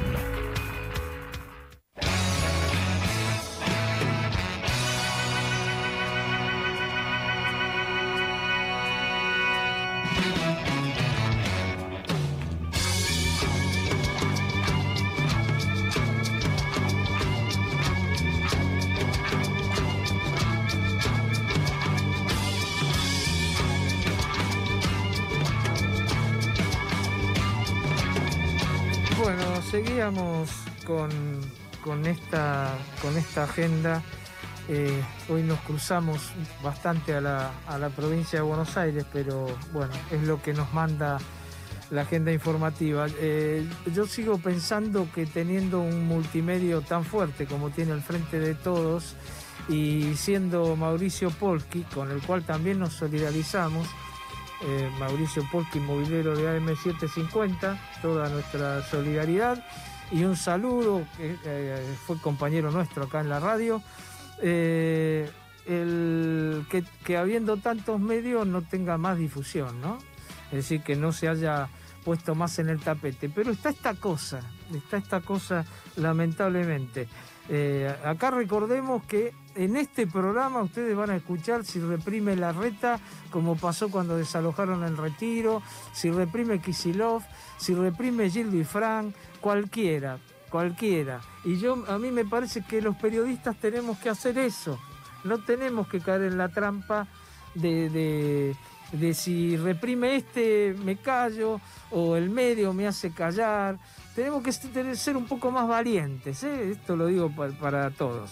Seguíamos con, con, esta, con esta agenda Eh, hoy nos cruzamos bastante a la, a la provincia de Buenos Aires, pero bueno, es lo que nos manda la agenda informativa. Eh, yo sigo pensando que teniendo un multimedio tan fuerte como tiene el Frente de Todos y siendo Mauricio Polki, con el cual también nos solidarizamos, eh, Mauricio Polki, movilero de A M setecientos cincuenta, toda nuestra solidaridad y un saludo, que eh, fue compañero nuestro acá en la radio. Eh, el que, que habiendo tantos medios no tenga más difusión, ¿no? Es decir, que no se haya puesto más en el tapete. Pero está esta cosa, está esta cosa lamentablemente. Eh, acá recordemos que en este programa ustedes van a escuchar si reprime Larreta, como pasó cuando desalojaron el Retiro, si reprime Kicillof, si reprime Gildo y Frank, cualquiera. Cualquiera. Y yo, a mí me parece que los periodistas tenemos que hacer eso. No tenemos que caer en la trampa de, de, de si reprime este me callo o el medio me hace callar. Tenemos que ser un poco más valientes, ¿eh? Esto lo digo para, para todos.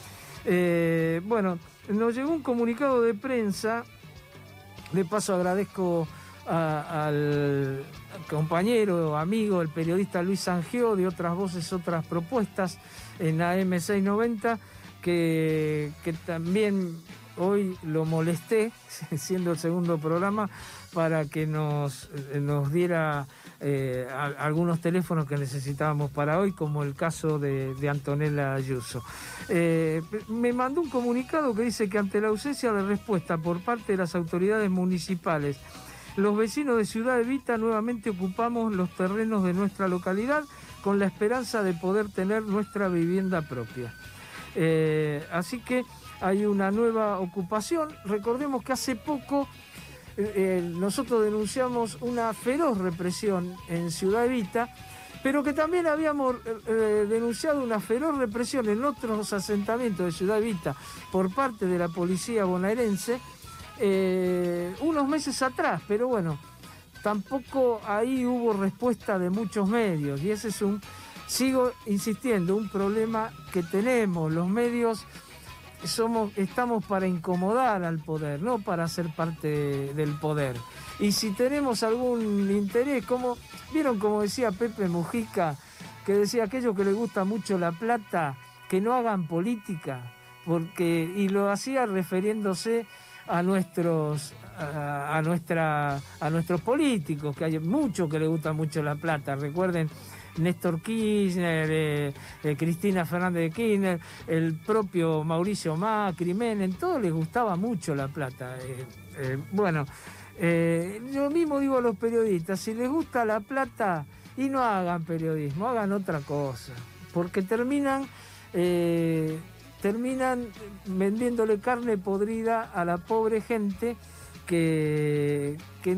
Eh, bueno, nos llegó un comunicado de prensa. De paso agradezco a, al compañero, amigo, el periodista Luis Sangió, de Otras Voces, Otras Propuestas, en A M seiscientos noventa, que, que también hoy lo molesté, siendo el segundo programa, para que nos, nos diera eh, a, algunos teléfonos que necesitábamos para hoy, como el caso de, de Antonella Ayuso. Eh, me mandó un comunicado que dice que ante la ausencia de respuesta por parte de las autoridades municipales, los vecinos de Ciudad Evita nuevamente ocupamos los terrenos de nuestra localidad con la esperanza de poder tener nuestra vivienda propia. Eh, así que hay una nueva ocupación. Recordemos que hace poco eh, nosotros denunciamos una feroz represión en Ciudad Evita, pero que también habíamos eh, denunciado una feroz represión en otros asentamientos de Ciudad Evita por parte de la policía bonaerense, Eh, unos meses atrás, pero bueno, tampoco ahí hubo respuesta de muchos medios, y ese es un, sigo insistiendo, un problema que tenemos. Los medios somos, estamos para incomodar al poder, no para ser parte del poder. Y si tenemos algún interés, como vieron, como decía Pepe Mujica, que decía aquello que le gusta mucho la plata, que no hagan política, porque, y lo hacía refiriéndose a nuestros a, a nuestra a nuestros políticos, que hay muchos que les gusta mucho la plata. Recuerden Néstor Kirchner, eh, eh, Cristina Fernández de Kirchner, el propio Mauricio Macri, Menem, todos les gustaba mucho la plata. Eh, eh, bueno, eh, yo mismo digo a los periodistas, si les gusta la plata, y no hagan periodismo, hagan otra cosa, porque terminan eh, terminan vendiéndole carne podrida a la pobre gente que, que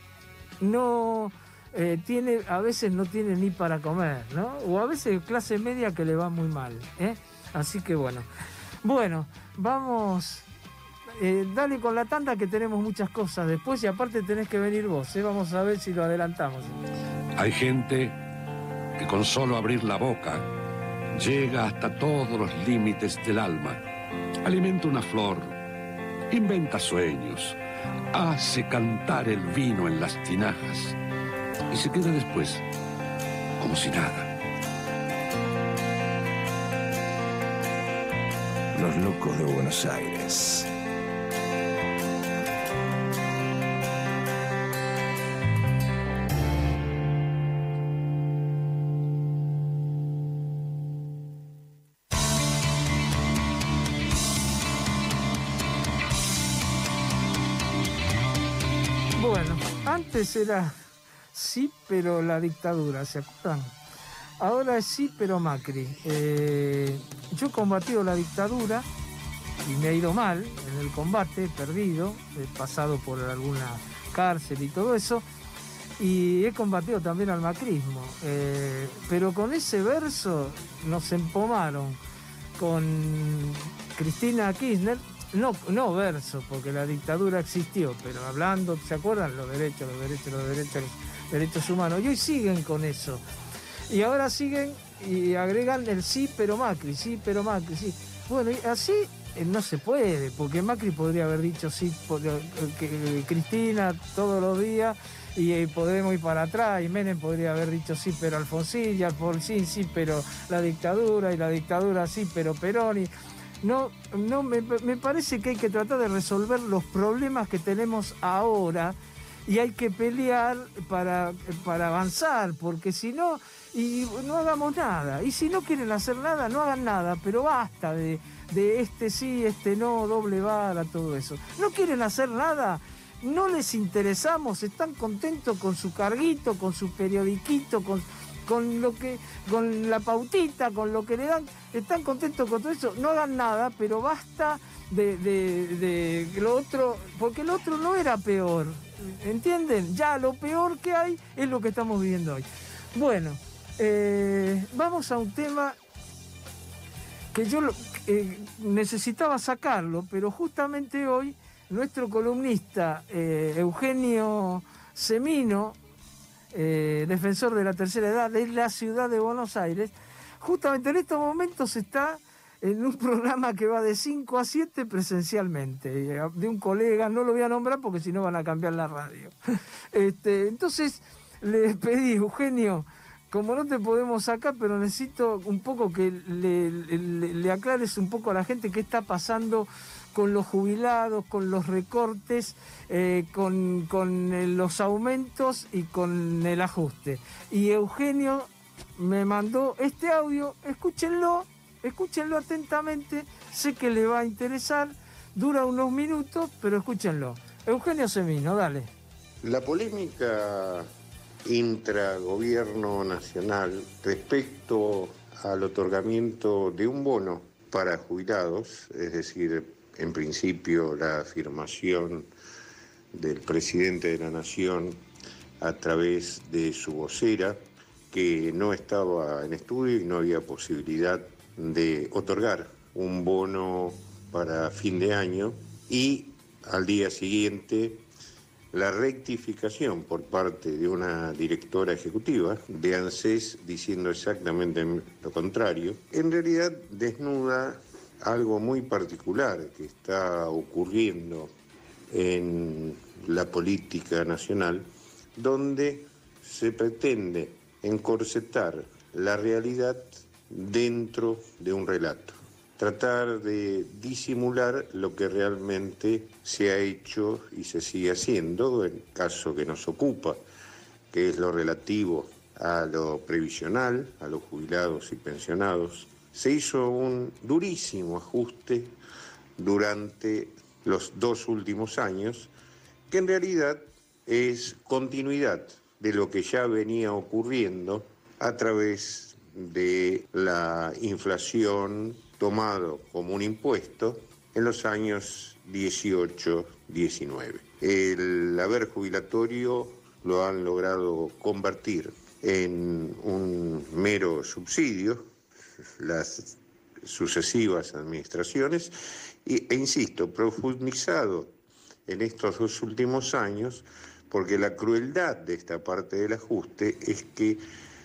no eh, tiene, a veces no tiene ni para comer, ¿no? O a veces clase media que le va muy mal, ¿eh? Así que bueno. Bueno, vamos, eh, dale con la tanda que tenemos muchas cosas después, y aparte tenés que venir vos, ¿eh? Vamos a ver si lo adelantamos. Hay gente que con solo abrir la boca llega hasta todos los límites del alma, alimenta una flor, inventa sueños, hace cantar el vino en las tinajas y se queda después como si nada. Los locos de Buenos Aires. Bueno, antes era sí, pero la dictadura, ¿se acuerdan? Ahora es sí, pero Macri. Eh, yo he combatido la dictadura y me ha ido mal en el combate, he perdido, he pasado por alguna cárcel y todo eso, y he combatido también al macrismo. Eh, pero con ese verso nos empomaron con Cristina Kirchner. No, no verso, porque la dictadura existió, pero hablando, ¿se acuerdan? Los derechos, los derechos, los derechos, los derechos humanos. Y hoy siguen con eso. Y ahora siguen y agregan el sí, pero Macri, sí, pero Macri, sí. Bueno, y así eh, no se puede, porque Macri podría haber dicho sí, por, eh, que, eh, Cristina todos los días, y eh, podemos ir para atrás, y Menem podría haber dicho sí, pero Alfonsín, y Alfonsín sí, pero la dictadura, y la dictadura sí, pero Perón, y... No, no me, me parece que hay que tratar de resolver los problemas que tenemos ahora, y hay que pelear para, para avanzar, porque si no, y no hagamos nada. Y si no quieren hacer nada, no hagan nada, pero basta de, de este sí, este no, doble vara, todo eso. No quieren hacer nada, no les interesamos, están contentos con su carguito, con su periodiquito, con, con lo que, con la pautita, con lo que le dan, están contentos con todo eso. No hagan nada, pero basta de, de, de lo otro, porque lo otro no era peor. ¿Entienden? Ya lo peor que hay es lo que estamos viviendo hoy. Bueno, eh, vamos a un tema que yo eh, necesitaba sacarlo, pero justamente hoy nuestro columnista eh, Eugenio Semino, eh, defensor de la tercera edad de la ciudad de Buenos Aires, justamente en estos momentos está en un programa que va de cinco a siete presencialmente, de un colega, no lo voy a nombrar porque si no van a cambiar la radio. Este, entonces, le pedí, Eugenio, como no te podemos sacar, pero necesito un poco que le, le, le aclares un poco a la gente qué está pasando con los jubilados, con los recortes, eh, con, con los aumentos y con el ajuste. Y Eugenio me mandó este audio, escúchenlo. Escúchenlo atentamente, sé que le va a interesar, dura unos minutos, pero escúchenlo. Eugenio Semino, dale. La polémica intragobierno nacional respecto al otorgamiento de un bono para jubilados, es decir, en principio la afirmación del presidente de la Nación a través de su vocera, que no estaba en estudio y no había posibilidad de otorgar un bono para fin de año, y al día siguiente la rectificación por parte de una directora ejecutiva de ANSES diciendo exactamente lo contrario, en realidad desnuda algo muy particular que está ocurriendo en la política nacional, donde se pretende encorsetar la realidad dentro de un relato, tratar de disimular lo que realmente se ha hecho y se sigue haciendo, en el caso que nos ocupa, que es lo relativo a lo previsional, a los jubilados y pensionados. Se hizo un durísimo ajuste durante los dos últimos años, que en realidad es continuidad de lo que ya venía ocurriendo a través de la inflación tomado como un impuesto en los años dieciocho diecinueve. El haber jubilatorio lo han logrado convertir en un mero subsidio las sucesivas administraciones y, e insisto, profundizado en estos dos últimos años, porque la crueldad de esta parte del ajuste es que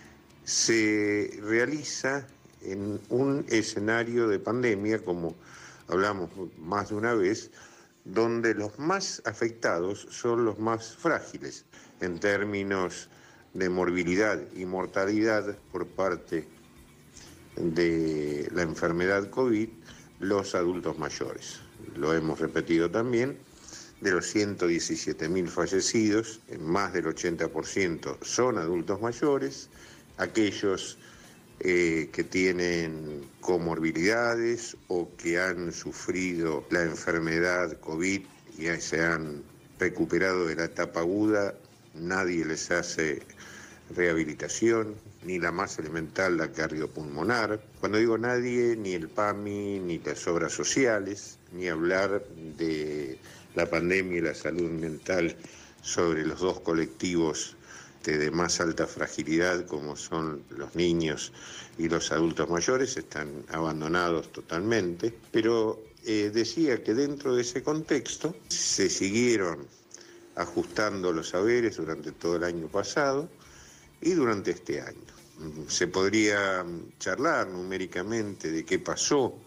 se realiza en un escenario de pandemia, como hablamos más de una vez, donde los más afectados son los más frágiles en términos de morbilidad y mortalidad por parte de la enfermedad COVID, los adultos mayores. Lo hemos repetido también, de los ciento diecisiete mil fallecidos, más del ochenta por ciento son adultos mayores. Aquellos eh, que tienen comorbilidades o que han sufrido la enfermedad COVID y se han recuperado de la etapa aguda, nadie les hace rehabilitación, ni la más elemental, la cardiopulmonar. Cuando digo nadie, ni el PAMI, ni las obras sociales, ni hablar de la pandemia y la salud mental sobre los dos colectivos de más alta fragilidad como son los niños y los adultos mayores, están abandonados totalmente, pero eh, decía que dentro de ese contexto se siguieron ajustando los saberes durante todo el año pasado y durante este año. Se podría charlar numéricamente de qué pasó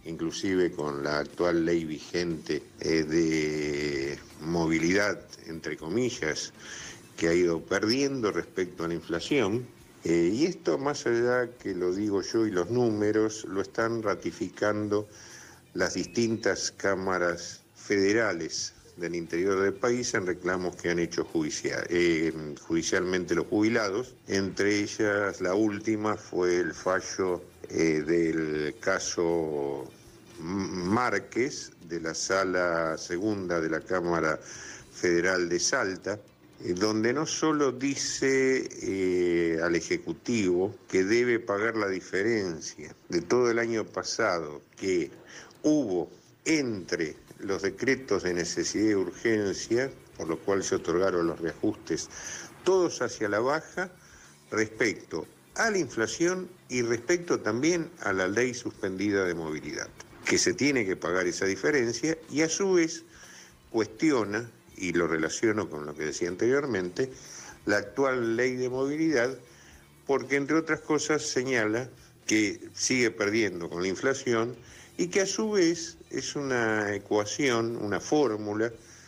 inclusive con la actual ley vigente eh, de movilidad, entre comillas, que ha ido perdiendo respecto a la inflación. Eh, y esto, más allá que lo digo yo y los números, lo están ratificando las distintas cámaras federales del interior del país en reclamos que han hecho judicial, eh, judicialmente los jubilados. Entre ellas, la última fue el fallo eh, del caso Márquez, de la Sala Segunda de la Cámara Federal de Salta, donde no solo dice eh, al Ejecutivo que debe pagar la diferencia de todo el año pasado que hubo entre los decretos de necesidad y urgencia, por lo cual se otorgaron los reajustes, todos hacia la baja respecto a la inflación y respecto también a la ley suspendida de movilidad, que se tiene que pagar esa diferencia, y a su vez cuestiona, y lo relaciono con lo que decía anteriormente, la actual ley de movilidad, porque entre otras cosas señala que sigue perdiendo con la inflación y que a su vez es una ecuación, una fórmula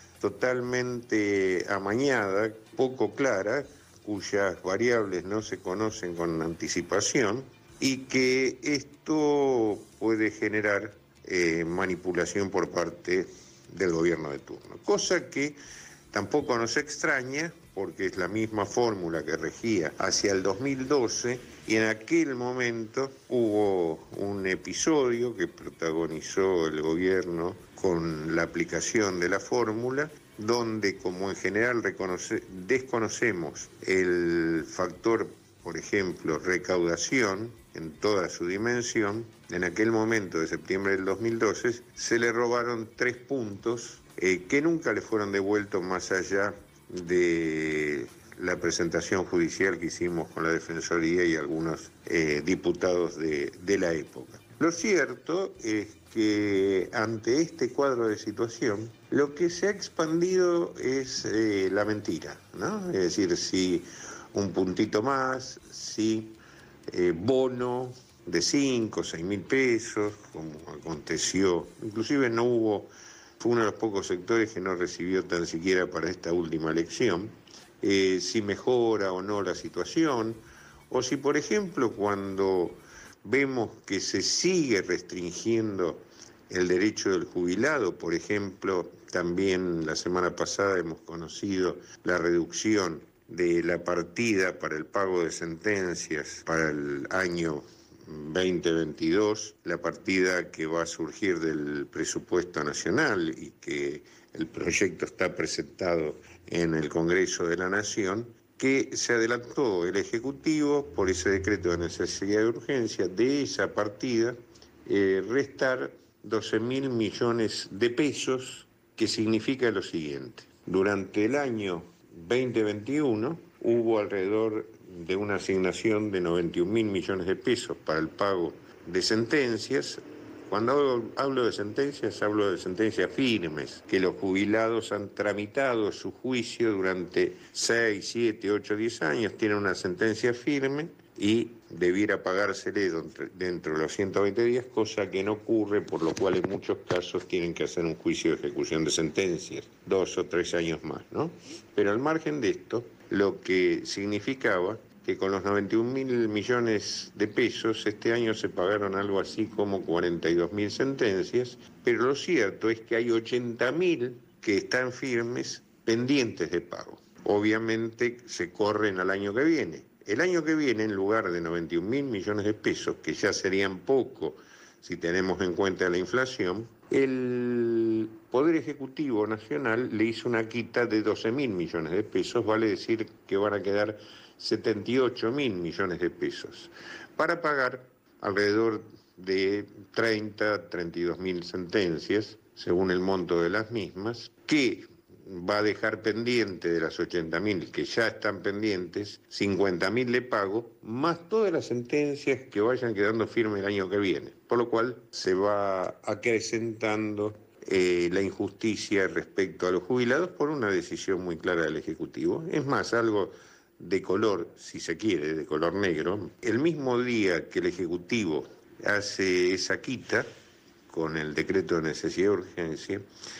totalmente amañada, poco clara, cuyas variables no se conocen con anticipación, y que esto puede generar eh, manipulación por parte del gobierno de turno, cosa que tampoco nos extraña porque es la misma fórmula que regía hacia el dos mil doce, y en aquel momento hubo un episodio que protagonizó el gobierno con la aplicación de la fórmula, donde como en general reconoce, desconocemos el factor, por ejemplo, recaudación en toda su dimensión, en aquel momento de septiembre del dos mil doce se le robaron tres puntos eh, que nunca le fueron devueltos más allá de la presentación judicial que hicimos con la Defensoría y algunos eh, diputados de, de la época. Lo cierto es que ante este cuadro de situación, lo que se ha expandido es eh, la mentira, ¿no? Es decir, si un puntito más, si eh, bono de cinco, seis mil pesos, como aconteció, inclusive no hubo, fue uno de los pocos sectores que no recibió tan siquiera para esta última elección, eh, si mejora o no la situación, o si, por ejemplo, cuando vemos que se sigue restringiendo el derecho del jubilado, por ejemplo, también la semana pasada hemos conocido la reducción de la partida para el pago de sentencias para el año veinte veintidós, la partida que va a surgir del presupuesto nacional y que el proyecto está presentado en el Congreso de la Nación, que se adelantó el Ejecutivo por ese decreto de necesidad de urgencia de esa partida, eh, restar doce mil millones de pesos, que significa lo siguiente: durante el año veinte veintiuno hubo alrededor de una asignación de noventa y un mil millones de pesos para el pago de sentencias. Cuando hablo, hablo de sentencias, hablo de sentencias firmes, que los jubilados han tramitado su juicio durante seis, siete, ocho, diez años, tienen una sentencia firme y debiera pagársele dentro de los ciento veinte días, cosa que no ocurre, por lo cual en muchos casos tienen que hacer un juicio de ejecución de sentencias, dos o tres años más, ¿no? Pero al margen de esto, lo que significaba que con los noventa y un mil millones de pesos este año se pagaron algo así como cuarenta y dos mil sentencias, pero lo cierto es que hay ochenta mil que están firmes pendientes de pago. Obviamente se corren al año que viene. El año que viene, en lugar de noventa y un mil millones de pesos, que ya serían poco si tenemos en cuenta la inflación, el Poder Ejecutivo Nacional le hizo una quita de doce mil millones de pesos, vale decir que van a quedar setenta y ocho mil millones de pesos, para pagar alrededor de treinta, treinta y dos mil sentencias, según el monto de las mismas, que va a dejar pendiente de las ochenta mil que ya están pendientes, cincuenta mil de pago, más todas las sentencias que vayan quedando firmes el año que viene. Por lo cual se va acrecentando eh, la injusticia respecto a los jubilados por una decisión muy clara del Ejecutivo. Es más, algo de color, si se quiere, de color negro. El mismo día que el Ejecutivo hace esa quita, con el decreto de necesidad de urgencia,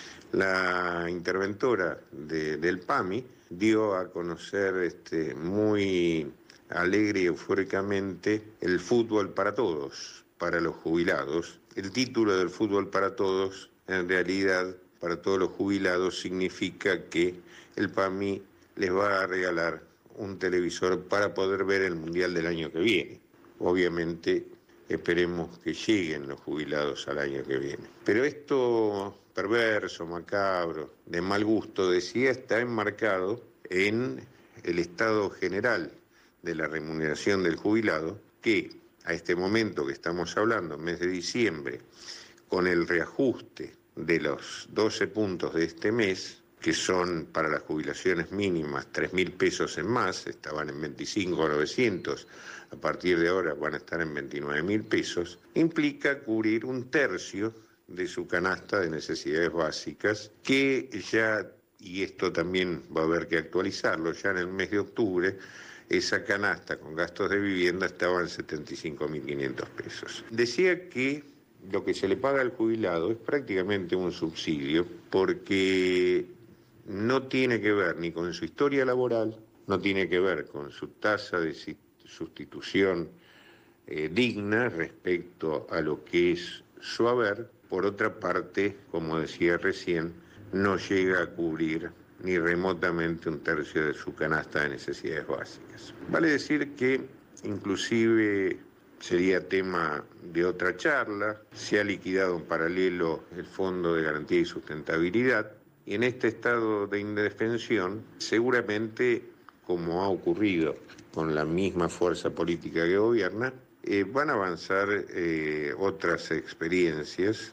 la interventora de, del PAMI dio a conocer este, muy alegre y eufóricamente el fútbol para todos, para los jubilados. El título del fútbol para todos, en realidad, para todos los jubilados, significa que el PAMI les va a regalar un televisor para poder ver el Mundial del año que viene. Obviamente, esperemos que lleguen los jubilados al año que viene. Pero esto perverso, macabro, de mal gusto, decía, está enmarcado en el estado general de la remuneración del jubilado, que a este momento que estamos hablando, mes de diciembre, con el reajuste de los doce puntos de este mes, que son para las jubilaciones mínimas tres mil pesos en más, estaban en veinticinco mil novecientos, a partir de ahora van a estar en veintinueve mil pesos, implica cubrir un tercio de su canasta de necesidades básicas, que ya, y esto también va a haber que actualizarlo, ya en el mes de octubre, esa canasta con gastos de vivienda estaba en setenta y cinco mil quinientos pesos. Decía que lo que se le paga al jubilado es prácticamente un subsidio, porque no tiene que ver ni con su historia laboral, no tiene que ver con su tasa de sustitución eh, digna respecto a lo que es su haber. Por otra parte, como decía recién, no llega a cubrir ni remotamente un tercio de su canasta de necesidades básicas. Vale decir que inclusive sería tema de otra charla, se ha liquidado en paralelo el Fondo de Garantía y Sustentabilidad, y en este estado de indefensión, seguramente, como ha ocurrido con la misma fuerza política que gobierna, eh, van a avanzar eh, otras experiencias,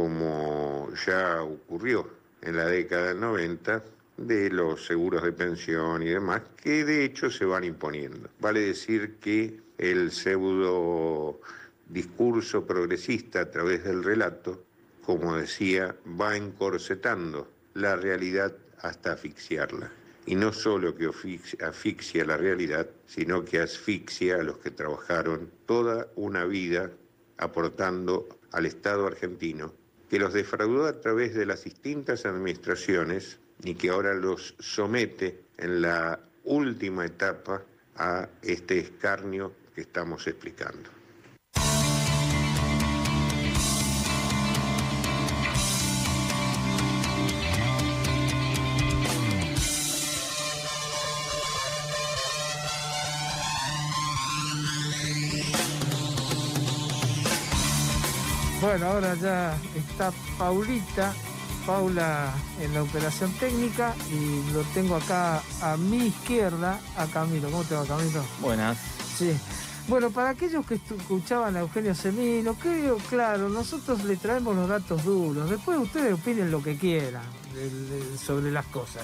como ya ocurrió en la década del noventa, de los seguros de pensión y demás, que de hecho se van imponiendo. Vale decir que el pseudo discurso progresista a través del relato, como decía, va encorsetando la realidad hasta asfixiarla. Y no solo que asfixia la realidad, sino que asfixia a los que trabajaron toda una vida aportando al Estado argentino, que los defraudó a través de las distintas administraciones y que ahora los somete en la última etapa a este escarnio que estamos explicando. Bueno, ahora ya está Paulita, Paula en la operación técnica, y lo tengo acá a mi izquierda, a Camilo. ¿Cómo te va, Camilo? Buenas. Sí. Bueno, para aquellos que escuchaban a Eugenio Semino, creo, claro, nosotros le traemos los datos duros. Después ustedes opinen lo que quieran de, de, sobre las cosas.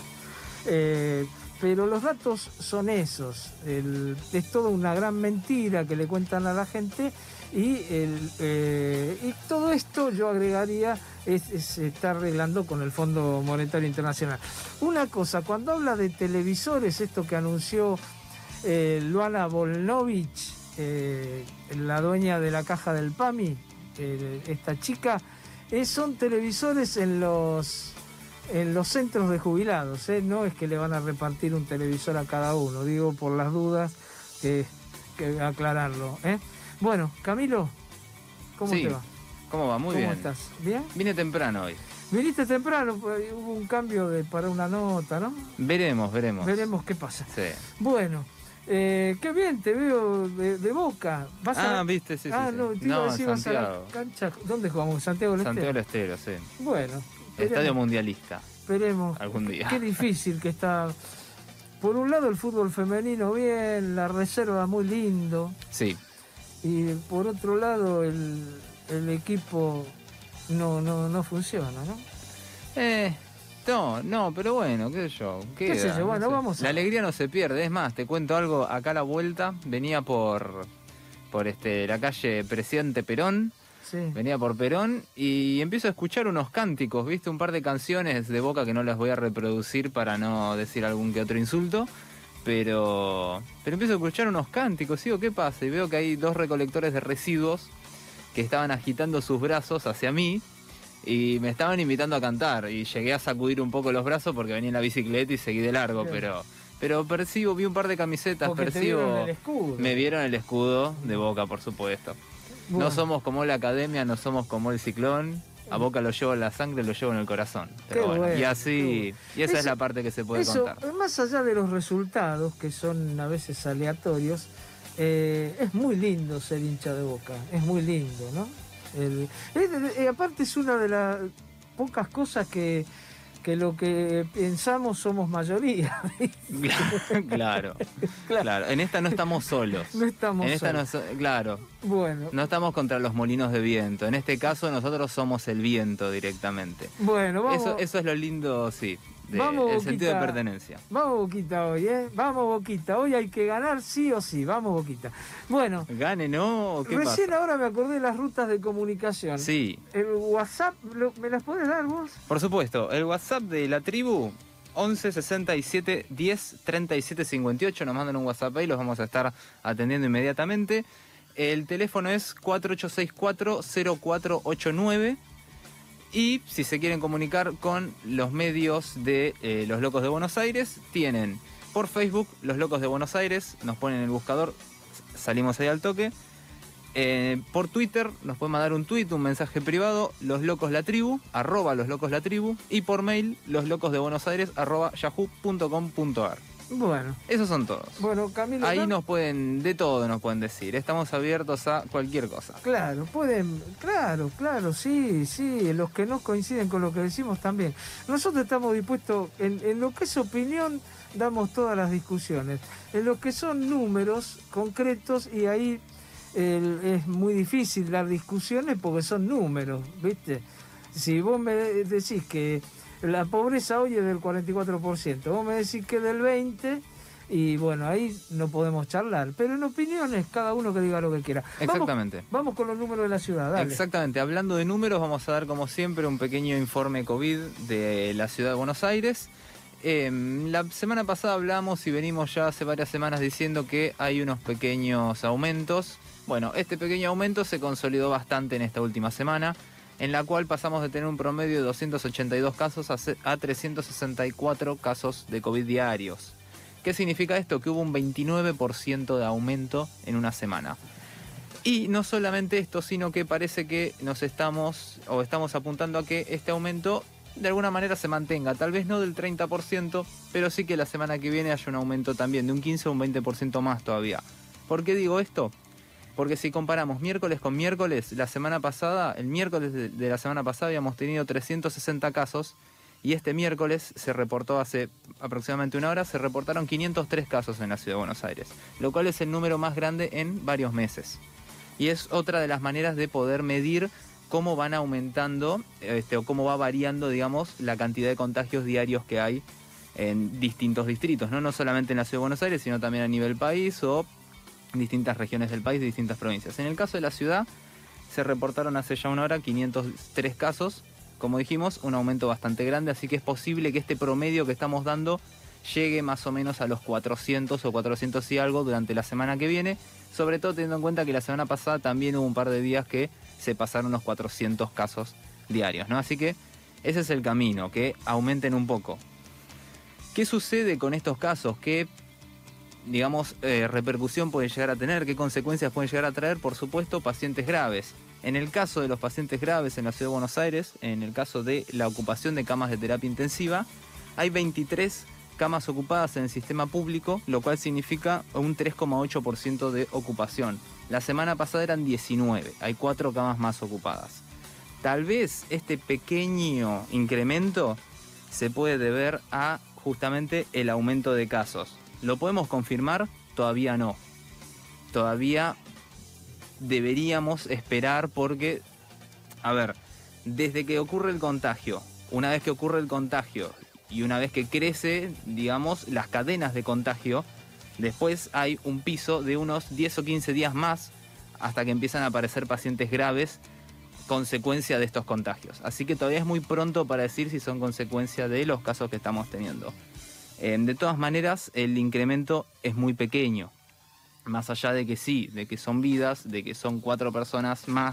Eh, pero los datos son esos. El, es toda una gran mentira que le cuentan a la gente. Y, el, eh, y todo esto, yo agregaría, es, es, se está arreglando con el Fondo Monetario Internacional. Una cosa, cuando habla de televisores, esto que anunció eh, Luana Volnovich, eh, la dueña de la caja del PAMI, eh, esta chica, eh, son televisores en los, en los centros de jubilados, eh, no es que le van a repartir un televisor a cada uno, digo por las dudas, que, que aclararlo, ¿eh? Bueno, Camilo, ¿cómo sí. te va? ¿Cómo va? Muy ¿Cómo bien. estás? ¿Bien? Vine temprano hoy. Viniste temprano, hubo un cambio de, para una nota, ¿no? Veremos, veremos. Veremos qué pasa. Sí. Bueno, eh, qué bien, te veo de, de Boca. ¿Vas ah, a... viste, sí, ah, sí. no, te sí. iba No, a decir, vas a la Santiago. cancha. ¿Dónde jugamos? ¿Santiago del Estero? Santiago del Estero, sí. Bueno. Estadio esperemos, mundialista. Esperemos. Algún día. Qué difícil que está. Por un lado el fútbol femenino bien, la reserva muy lindo. Sí. Y por otro lado el, el equipo no, no, no funciona, ¿no? Eh, no, no, pero bueno, qué sé yo. ¿Qué sé queda, yo? Bueno, no sé. vamos a... La alegría no se pierde, es más, te cuento algo, acá a la vuelta, venía por, por este, la calle Presidente Perón, Sí. venía por Perón y empiezo a escuchar unos cánticos, viste, un par de canciones de Boca que no las voy a reproducir para no decir algún que otro insulto. Pero, pero empiezo a escuchar unos cánticos, digo, ¿qué pasa? Y veo que hay dos recolectores de residuos que estaban agitando sus brazos hacia mí y me estaban invitando a cantar. Y llegué a sacudir un poco los brazos porque venía en la bicicleta y seguí de largo, Bien. pero... Pero percibo, vi un par de camisetas, Porque te percibo... vieron el escudo. Me vieron el escudo de Boca, por supuesto. Bueno. No somos como la Academia, no somos como el Ciclón. A Boca lo llevo en la sangre, lo llevo en el corazón. Pero Qué bueno, bueno, y qué así... Y esa Eso- es la parte que se puede Eso, contar. más allá de los resultados, que son a veces aleatorios, eh, es muy lindo ser hincha de Boca, es muy lindo, ¿no? El- es- eh, aparte es una de las pocas cosas que, que lo que pensamos somos mayoría. Claro, claro. En esta no estamos solos. No estamos En esta no solos. so- claro, Bueno, no estamos contra los molinos de viento. En este caso nosotros somos el viento directamente. bueno, vamos. Eso, eso es lo lindo, sí, de- Vamos, el sentido de Boquita. pertenencia. Vamos Boquita hoy, ¿eh? Vamos Boquita, hoy hay que ganar sí o sí, vamos Boquita. Bueno, ¿Gane, no? ¿O qué recién pasa? ahora me acordé de las rutas de comunicación. Sí, El WhatsApp, lo- ¿me las podés dar vos? por supuesto. El WhatsApp de la tribu, once sesenta y siete diez treinta y siete cincuenta y ocho. Nos mandan un WhatsApp ahí, los vamos a estar atendiendo inmediatamente. El teléfono es cuatro ocho seis cuatro cero cuatro ocho nueve. Y si se quieren comunicar con los medios de eh, Los Locos de Buenos Aires, tienen por Facebook Los Locos de Buenos Aires, nos ponen en el buscador, salimos ahí al toque. Eh, por Twitter nos pueden mandar un tweet, un mensaje privado, Los Locos La Tribu, arroba Los Locos La Tribu, y por mail, Los Locos de Buenos Aires, arroba yahoo punto com punto ar. Bueno, Esos son todos. bueno, Camilo. Ahí Cam- nos pueden, de todo nos pueden decir, estamos abiertos a cualquier cosa. Claro, pueden, claro, claro, sí, sí, los que no coinciden con lo que decimos también. Nosotros estamos dispuestos, en, en lo que es opinión, damos todas las discusiones. En lo que son números concretos, y ahí el- es muy difícil dar discusiones porque son números, ¿viste? Si vos me decís que la pobreza hoy es del cuarenta y cuatro por ciento, vos me decís que del veinte por ciento, y bueno, ahí no podemos charlar. Pero en opiniones, cada uno que diga lo que quiera. Vamos- Exactamente. Vamos, con los números de la ciudad, dale. Exactamente, hablando de números, vamos a dar como siempre un pequeño informe COVID de la ciudad de Buenos Aires. Eh, la semana pasada hablamos y venimos ya hace varias semanas diciendo que hay unos pequeños aumentos. Bueno, este pequeño aumento se consolidó bastante en esta última semana, en la cual pasamos de tener un promedio de doscientos ochenta y dos casos a, se- a trescientos sesenta y cuatro casos de COVID diarios. ¿Qué significa esto? Que hubo un veintinueve por ciento de aumento en una semana. Y no solamente esto, sino que parece que nos estamos o estamos apuntando a que este aumento de alguna manera se mantenga, tal vez no del treinta por ciento, pero sí que la semana que viene haya un aumento también de un quince o un veinte por ciento más todavía. ¿Por qué digo esto? Porque si comparamos miércoles con miércoles, la semana pasada, el miércoles de, de la semana pasada habíamos tenido trescientos sesenta casos y este miércoles se reportó hace aproximadamente una hora, se reportaron quinientos tres casos en la ciudad de Buenos Aires, lo cual es el número más grande en varios meses. Y es otra de las maneras de poder medir cómo van aumentando este, o cómo va variando, digamos, la cantidad de contagios diarios que hay en distintos distritos, ¿no? No solamente en la ciudad de Buenos Aires, sino también a nivel país o en distintas regiones del país, de distintas provincias. En el caso de la ciudad, se reportaron hace ya una hora quinientos tres casos, como dijimos, un aumento bastante grande, así que es posible que este promedio que estamos dando llegue más o menos a los cuatrocientos o cuatrocientos y algo durante la semana que viene, sobre todo teniendo en cuenta que la semana pasada también hubo un par de días que se pasaron los cuatrocientos casos diarios, ¿no? Así que ese es el camino, que aumenten un poco. ¿Qué sucede con estos casos? ¿Qué, digamos, eh, repercusión pueden llegar a tener? ¿Qué consecuencias pueden llegar a traer? Por supuesto, pacientes graves. En el caso de los pacientes graves en la ciudad de Buenos Aires, en el caso de la ocupación de camas de terapia intensiva, hay veintitrés camas ocupadas en el sistema público, lo cual significa un tres coma ocho por ciento de ocupación. La semana pasada eran diecinueve, hay cuatro camas más ocupadas. Tal vez este pequeño incremento se puede deber a justamente el aumento de casos. ¿Lo podemos confirmar? Todavía no. Todavía deberíamos esperar porque, a ver, desde que ocurre el contagio, una vez que ocurre el contagio y una vez que crece, digamos, las cadenas de contagio, después hay un piso de unos diez o quince días más hasta que empiezan a aparecer pacientes graves consecuencia de estos contagios. Así que todavía es muy pronto para decir si son consecuencia de los casos que estamos teniendo. Eh, de todas maneras, el incremento es muy pequeño. Más allá de que sí, de que son vidas, de que son cuatro personas más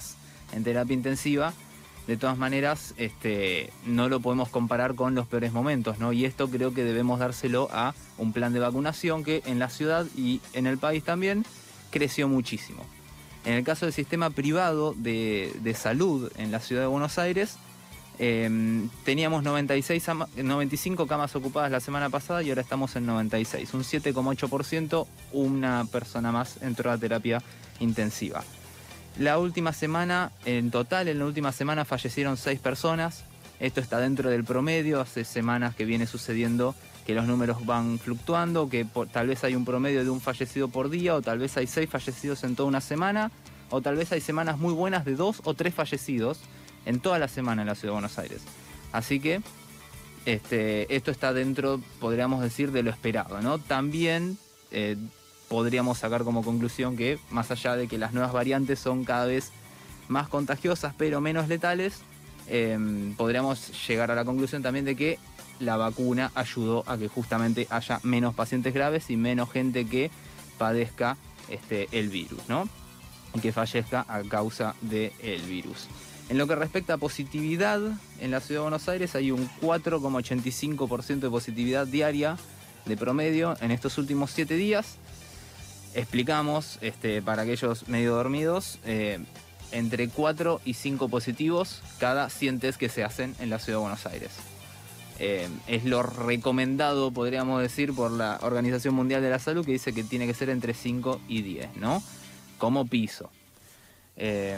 en terapia intensiva. De todas maneras, este, no lo podemos comparar con los peores momentos, ¿no? Y esto creo que debemos dárselo a un plan de vacunación que en la ciudad y en el país también creció muchísimo. En el caso del sistema privado de, de salud en la ciudad de Buenos Aires, eh, teníamos noventa y seis, noventa y cinco camas ocupadas la semana pasada y ahora estamos en noventa y seis. Un siete coma ocho por ciento, una persona más entró a terapia intensiva. La última semana, en total, en la última semana fallecieron seis personas. Esto está dentro del promedio. Hace semanas que viene sucediendo que los números van fluctuando, que por, tal vez hay un promedio de un fallecido por día, o tal vez hay seis fallecidos en toda una semana, o tal vez hay semanas muy buenas de dos o tres fallecidos en toda la semana en la ciudad de Buenos Aires. Así que este, esto está dentro, podríamos decir, de lo esperado, ¿no? También eh, podríamos sacar como conclusión que, más allá de que las nuevas variantes son cada vez más contagiosas pero menos letales, eh, podríamos llegar a la conclusión también de que la vacuna ayudó a que justamente haya menos pacientes graves y menos gente que padezca este, el virus, ¿no? Y que fallezca a causa del virus. En lo que respecta a positividad, en la ciudad de Buenos Aires hay un cuatro coma ochenta y cinco por ciento de positividad diaria de promedio en estos últimos siete días. Explicamos, este, para aquellos medio dormidos, eh, entre cuatro y cinco positivos cada cien test que se hacen en la ciudad de Buenos Aires. Eh, es lo recomendado, podríamos decir, por la Organización Mundial de la Salud, que dice que tiene que ser entre cinco y diez, ¿no? Como piso. Eh,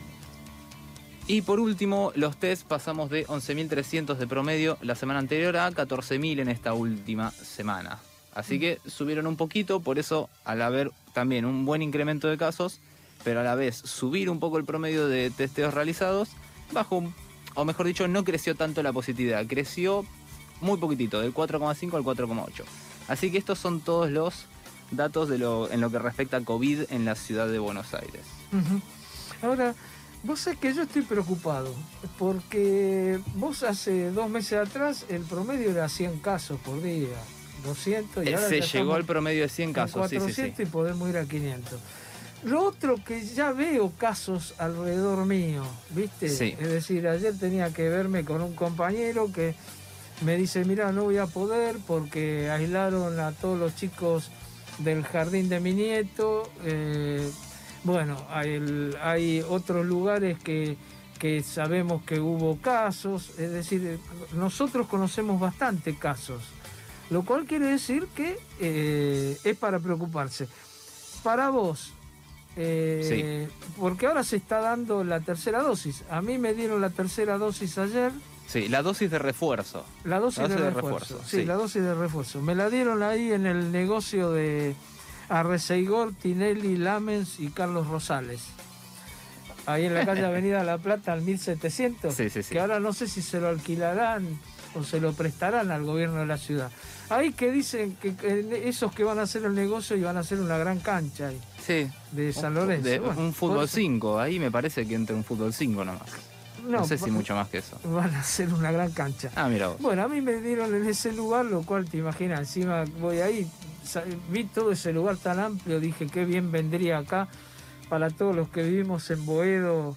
y por último, los test pasamos de once mil trescientos de promedio la semana anterior a catorce mil en esta última semana. Así que subieron un poquito, por eso al haber también un buen incremento de casos, pero a la vez subir un poco el promedio de testeos realizados, bajó, o mejor dicho, no creció tanto la positividad, creció muy poquitito, del cuatro coma cinco al cuatro coma ocho. Así que estos son todos los datos de lo, en lo que respecta a COVID en la ciudad de Buenos Aires. Uh-huh. Ahora, vos sabés que yo estoy preocupado, porque vos hace dos meses atrás el promedio era cien casos por día. doscientos y ahora se ya llegó al promedio de cien casos, cuatrocientos, sí, sí, sí. Y podemos ir a quinientos. Lo otro que ya veo casos alrededor mío, ¿viste? Sí. Es decir, ayer tenía que verme con un compañero que me dice, mira, no voy a poder porque aislaron a todos los chicos del jardín de mi nieto. Eh, bueno, hay, hay otros lugares que, que sabemos que hubo casos, es decir, nosotros conocemos bastante casos. Lo cual quiere decir que eh, es para preocuparse. Para vos, eh, sí. Porque ahora se está dando la tercera dosis. A mí me dieron la tercera dosis ayer. Sí, la dosis de refuerzo. La dosis, la dosis de, de refuerzo. refuerzo sí, sí, la dosis de refuerzo. Me la dieron ahí en el negocio de Arreceigor, Tinelli, Lamens y Carlos Rosales. Ahí en la calle Avenida La Plata, al mil setecientos. Sí, sí, sí. Que ahora no sé si se lo alquilarán o se lo prestarán al gobierno de la ciudad. Ahí que dicen que, que esos que van a hacer el negocio y van a hacer una gran cancha ahí, sí. de San Lorenzo. De, bueno, un fútbol cinco, ahí me parece que entre un fútbol cinco nomás. No, no sé si mucho más que eso. Van a hacer una gran cancha. Ah, mira vos. Bueno, a mí me dieron en ese lugar, lo cual te imaginas, encima voy ahí, vi todo ese lugar tan amplio, dije qué bien vendría acá para todos los que vivimos en Boedo.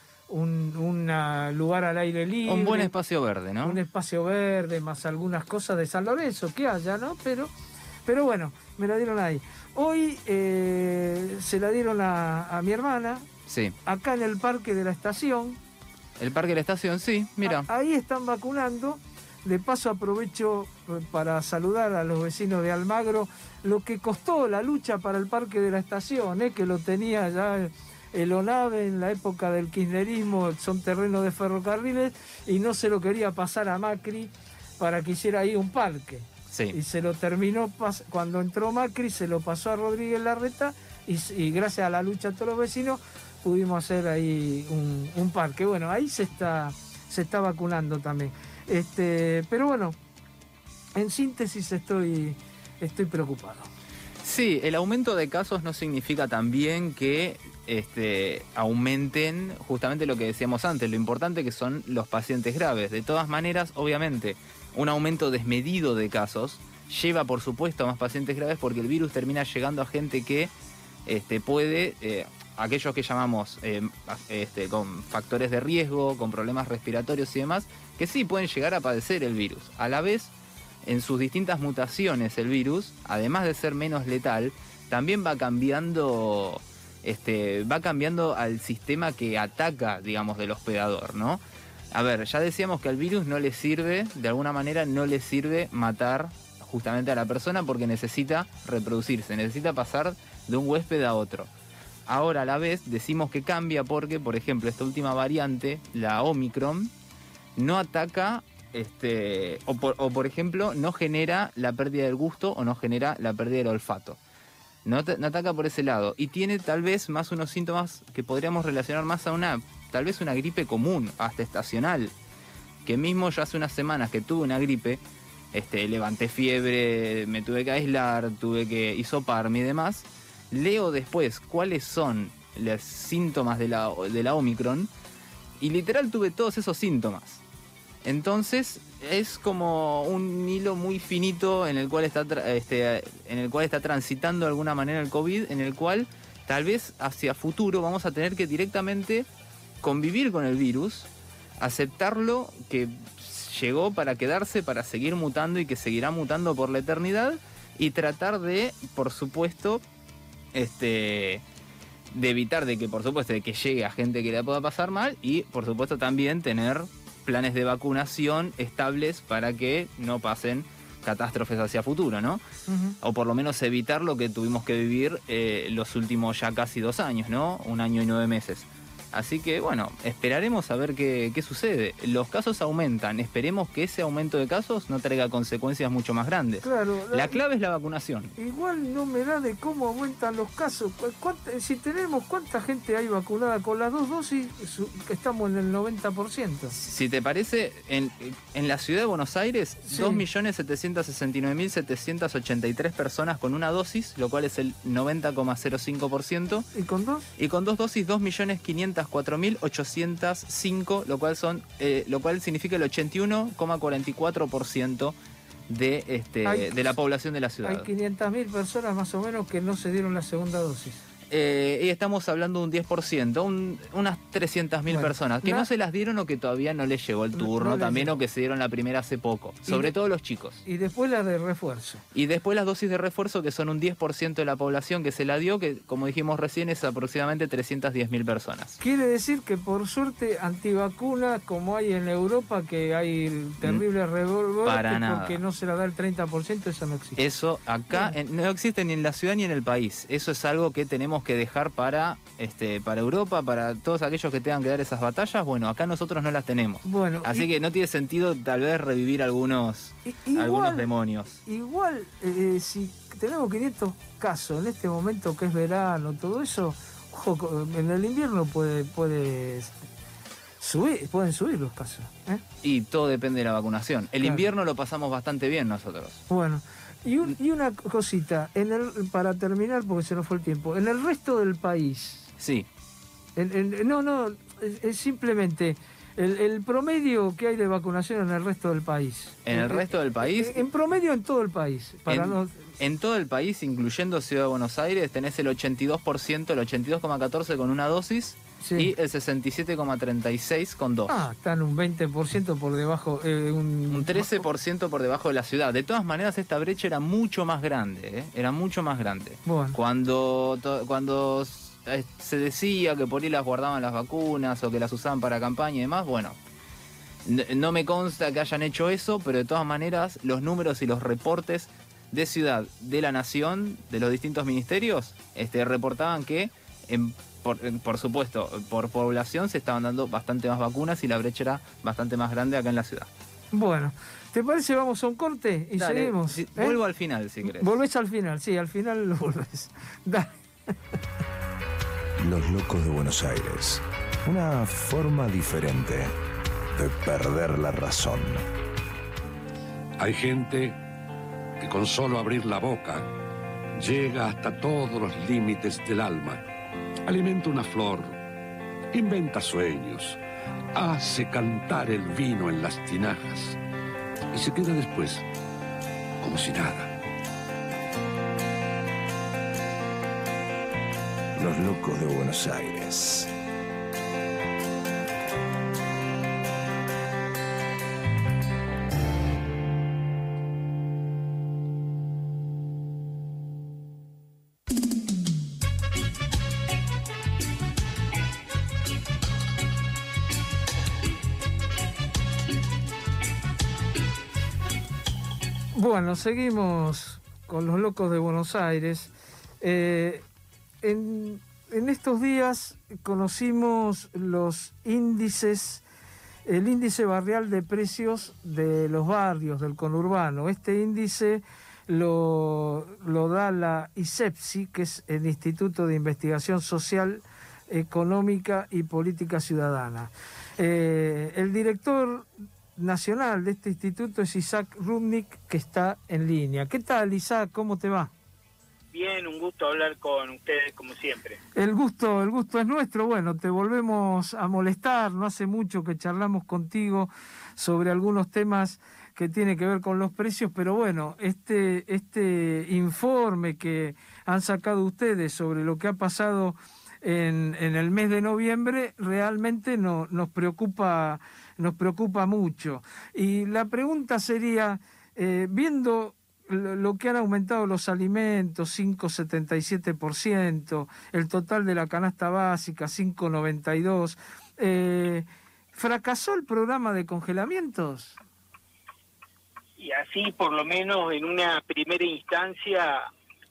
Un una lugar al aire libre. Un buen espacio verde, ¿no? Un espacio verde, más algunas cosas de San Lorenzo que haya, ¿no? Pero, pero bueno, me la dieron ahí. Hoy eh, se la dieron a, a mi hermana. Sí. Acá en el parque de la estación. El parque de la estación, sí, mira. A, ahí están vacunando. De paso aprovecho para saludar a los vecinos de Almagro. Lo que costó la lucha para el parque de la estación, ¿eh? Que lo tenía ya... El ONAVE en la época del kirchnerismo, son terrenos de ferrocarriles, y no se lo quería pasar a Macri para que hiciera ahí un parque. Sí. Y se lo terminó, cuando entró Macri, se lo pasó a Rodríguez Larreta, y, y gracias a la lucha de todos los vecinos pudimos hacer ahí un, un parque. Bueno, ahí se está, se está vacunando también. Este, pero bueno, en síntesis estoy, estoy preocupado. Sí, el aumento de casos no significa también que este, aumenten justamente lo que decíamos antes, lo importante que son los pacientes graves. De todas maneras, obviamente, un aumento desmedido de casos lleva, por supuesto, a más pacientes graves porque el virus termina llegando a gente que este, puede, eh, aquellos que llamamos eh, este, con factores de riesgo, con problemas respiratorios y demás, que sí pueden llegar a padecer el virus. A la vez, en sus distintas mutaciones el virus, además de ser menos letal, también va cambiando, este, va cambiando al sistema que ataca, digamos, del hospedador, ¿no? A ver, ya decíamos que al virus no le sirve, de alguna manera no le sirve matar justamente a la persona porque necesita reproducirse, necesita pasar de un huésped a otro. Ahora a la vez decimos que cambia porque, por ejemplo, esta última variante, la Omicron, no ataca, este, o, por, o por ejemplo, no genera la pérdida del gusto o no genera la pérdida del olfato. No, te, no ataca por ese lado. Y tiene tal vez más unos síntomas que podríamos relacionar más a una, tal vez una gripe común, hasta estacional. Que mismo yo hace unas semanas que tuve una gripe, este, levanté fiebre, me tuve que aislar, tuve que hisoparme y demás. Leo después cuáles son los síntomas de la, de la Omicron y literal tuve todos esos síntomas. Entonces es como un hilo muy finito en el cual está, este, en el cual está transitando de alguna manera el COVID, en el cual tal vez hacia futuro vamos a tener que directamente convivir con el virus, aceptarlo que llegó para quedarse, para seguir mutando y que seguirá mutando por la eternidad y tratar de, por supuesto, Este, de evitar de que, por supuesto, de que llegue a gente que le pueda pasar mal y, por supuesto, también tener planes de vacunación estables para que no pasen catástrofes hacia futuro, ¿no? Uh-huh. O por lo menos evitar lo que tuvimos que vivir eh, los últimos ya casi dos años, ¿no? Un año y nueve meses. Así que, bueno, esperaremos a ver qué, qué sucede. Los casos aumentan. Esperemos que ese aumento de casos no traiga consecuencias mucho más grandes. Claro, la, la clave es la vacunación. Igual no me da de cómo aumentan los casos. Si tenemos, ¿cuánta gente hay vacunada con las dos dosis? Estamos en el noventa por ciento. Si te parece, en, en la ciudad de Buenos Aires, sí. dos millones setecientos sesenta y nueve mil setecientos ochenta y tres personas con una dosis, lo cual es el noventa coma cero cinco por ciento. ¿Y con dos? Y con dos dosis, dos millones quinientos cuatro mil ochocientos cinco, lo cual son eh, lo cual significa el ochenta y uno coma cuarenta y cuatro por ciento de este hay, de la población de la ciudad. Hay quinientas mil personas más o menos que no se dieron la segunda dosis. Eh, y estamos hablando de un diez por ciento, un, unas trescientas mil bueno, personas que na... no se las dieron o que todavía no les llegó el turno, no, no también llegó. O que se dieron la primera hace poco, sobre de... todo los chicos. Y después la de refuerzo. Y después las dosis de refuerzo, que son un diez por ciento de la población que se la dio, que como dijimos recién es aproximadamente trescientas diez mil personas. Quiere decir que por suerte antivacunas, como hay en Europa, que hay terrible mm, revolver, porque no se la da el treinta por ciento, eso no existe. Eso acá bueno. en, no existe ni en la ciudad ni en el país. Eso es algo que tenemos que dejar para este para Europa, para todos aquellos que tengan que dar esas batallas. Bueno, acá nosotros no las tenemos. Bueno, así y, que no tiene sentido tal vez revivir algunos, igual, algunos demonios. Igual, eh, si tenemos quinientos casos en este momento que es verano, todo eso, ojo, en el invierno puede, puede subir, pueden subir los casos. ¿eh? Y todo depende de la vacunación. El claro. invierno lo pasamos bastante bien nosotros. Bueno. Y, un, y una cosita, en el, para terminar, porque se nos fue el tiempo, en el resto del país. Sí. En, en, no, no, es, es simplemente el, el promedio que hay de vacunación en el resto del país. ¿En el en, resto del país? En, en promedio en todo el país. Para en, no... en todo el país, incluyendo Ciudad de Buenos Aires, tenés el ochenta y dos por ciento, el ochenta y dos coma catorce por ciento con una dosis. Sí. Y el sesenta y siete coma treinta y seis con dos. Ah, están un veinte por ciento por debajo. Eh, un... un trece por ciento por debajo de la ciudad. De todas maneras, esta brecha era mucho más grande. ¿eh? Era mucho más grande. Bueno. Cuando, to, cuando se decía que por ahí las guardaban las vacunas o que las usaban para campaña y demás, bueno, no me consta que hayan hecho eso, pero de todas maneras, los números y los reportes de ciudad, de la nación, de los distintos ministerios, este, reportaban que en Por, por supuesto, por población se estaban dando bastante más vacunas y la brecha era bastante más grande acá en la ciudad. Bueno, ¿te parece? Vamos a un corte y Dale, seguimos. Si, ¿eh? Vuelvo al final, si querés. Volvés al final, sí, al final lo volvés. Dale. Los locos de Buenos Aires. Una forma diferente de perder la razón. Hay gente que con solo abrir la boca llega hasta todos los límites del alma. Alimenta una flor, inventa sueños, hace cantar el vino en las tinajas y se queda después como si nada. Los locos de Buenos Aires. Bueno, seguimos con los locos de Buenos Aires. Eh, en, en estos días conocimos los índices, el índice barrial de precios de los barrios del conurbano. Este índice lo, lo da la ISEPSI, que es el Instituto de Investigación Social, Económica y Política Ciudadana. Eh, el director nacional de este instituto es Isaac Rudnick, que está en línea. ¿Qué tal, Isaac? ¿Cómo te va? Bien, un gusto hablar con ustedes como siempre. El gusto, el gusto es nuestro. Bueno, te volvemos a molestar. No hace mucho que charlamos contigo sobre algunos temas que tienen que ver con los precios, pero bueno, este, este informe que han sacado ustedes sobre lo que ha pasado en, en el mes de noviembre realmente no, nos preocupa nos preocupa mucho. Y la pregunta sería, eh, viendo lo, lo que han aumentado los alimentos, cinco coma setenta y siete por ciento, el total de la canasta básica, cinco coma noventa y dos por ciento, eh, ¿fracasó el programa de congelamientos? Y así, por lo menos en una primera instancia,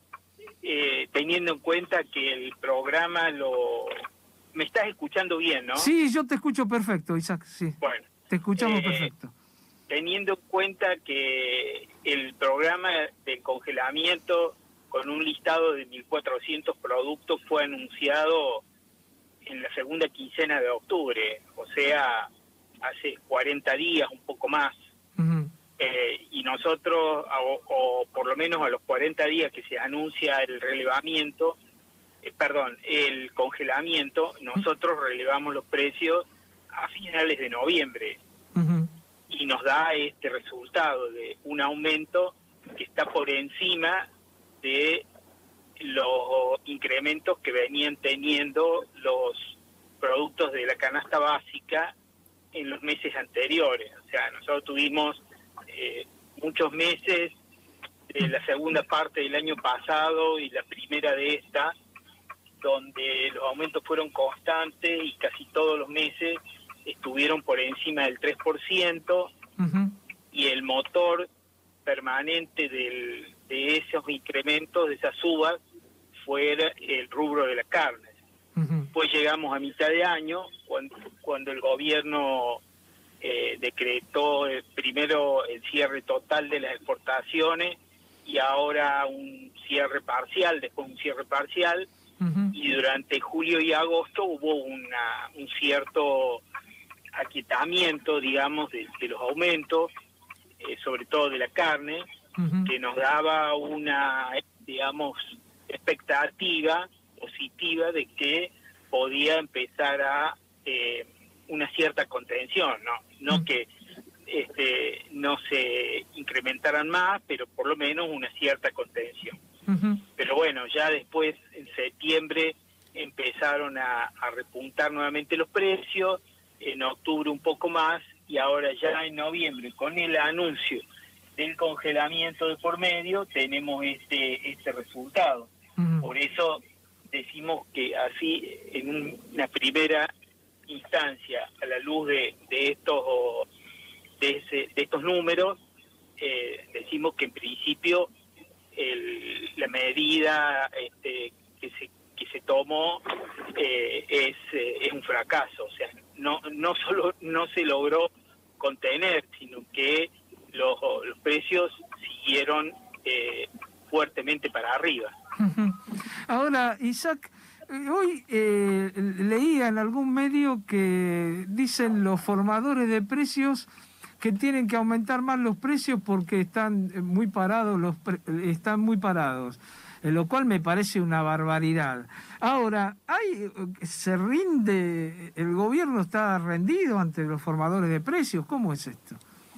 eh, teniendo en cuenta que el programa lo... ¿Me estás escuchando bien, no? Sí, yo te escucho perfecto, Isaac, sí. Bueno. Te escuchamos eh, perfecto. Teniendo en cuenta que el programa de congelamiento con un listado de mil cuatrocientos productos fue anunciado en la segunda quincena de octubre, o sea, hace cuarenta días, un poco más. Uh-huh. Eh, y nosotros, o, o por lo menos a los cuarenta días que se anuncia el relevamiento, eh, perdón, el congelamiento, nosotros relevamos los precios a finales de noviembre. Uh-huh. Y nos da este resultado de un aumento que está por encima de los incrementos que venían teniendo los productos de la canasta básica en los meses anteriores. O sea, nosotros tuvimos eh, muchos meses de la segunda parte del año pasado y la primera de esta, donde los aumentos fueron constantes y casi todos los meses estuvieron por encima del tres por ciento, uh-huh. Y el motor permanente del, de esos incrementos, de esas subas, fue el rubro de la carne. Uh-huh. Pues llegamos a mitad de año, cuando, cuando el gobierno eh, decretó eh, primero el cierre total de las exportaciones y ahora un cierre parcial, después un cierre parcial, uh-huh. Y durante julio y agosto hubo una, un cierto aquietamiento, digamos, de, de los aumentos, eh, sobre todo de la carne, uh-huh. Que nos daba una, digamos, expectativa positiva de que podía empezar a eh, una cierta contención, no, no uh-huh. que este, no se incrementaran más, pero por lo menos una cierta contención. Uh-huh. Pero bueno, ya después en septiembre empezaron a, a repuntar nuevamente los precios, en octubre un poco más, y ahora ya en noviembre, con el anuncio del congelamiento de por medio, tenemos este este resultado. Uh-huh. Por eso decimos que así, en un, una primera instancia, a la luz de, de estos de, ese, de estos números, eh, decimos que en principio el, la medida este, que se que se tomó eh, es eh, es un fracaso. O sea, no no solo no se logró contener, sino que los, los precios siguieron eh, fuertemente para arriba. Uh-huh. Ahora, Isaac, hoy eh, leía en algún medio que dicen los formadores de precios que tienen que aumentar más los precios porque están muy parados, los pre- están muy parados. Lo cual me parece una barbaridad. Ahora, hay, ¿se rinde? ¿El gobierno está rendido ante los formadores de precios? ¿Cómo es esto?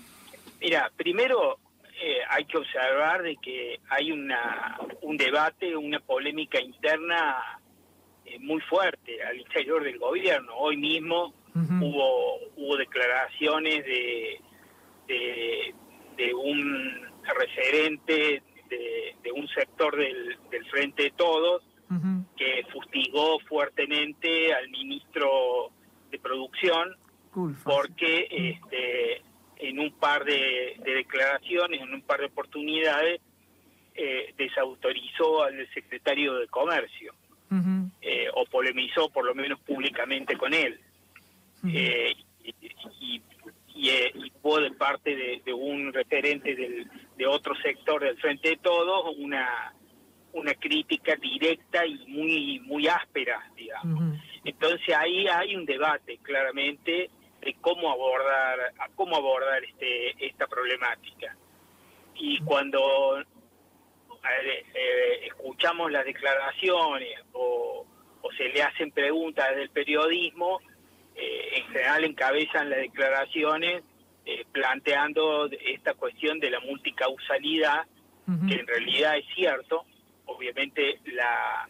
Mira, primero eh, hay que observar de que hay una un debate, una polémica interna eh, muy fuerte al interior del gobierno. Hoy mismo Ujú. hubo hubo declaraciones de de, de un referente de, de un sector del, del Frente de Todos Ujú. que fustigó fuertemente al ministro de Producción Culfa. porque este, en un par de, de declaraciones, en un par de oportunidades, eh, desautorizó al secretario de Comercio, Ujú. eh, o polemizó por lo menos públicamente con él. Ujú. Eh, y, y, y, eh, y hubo de parte de, de un referente del, de otro sector del Frente de Todos una una crítica directa y muy muy áspera, digamos. Ujú. Entonces ahí hay un debate claramente de cómo abordar a cómo abordar este esta problemática. Y cuando eh, eh, escuchamos las declaraciones o, o se le hacen preguntas desde el periodismo, eh, en general encabezan las declaraciones eh, planteando esta cuestión de la multicausalidad, Ujú. que en realidad es cierto. Obviamente la,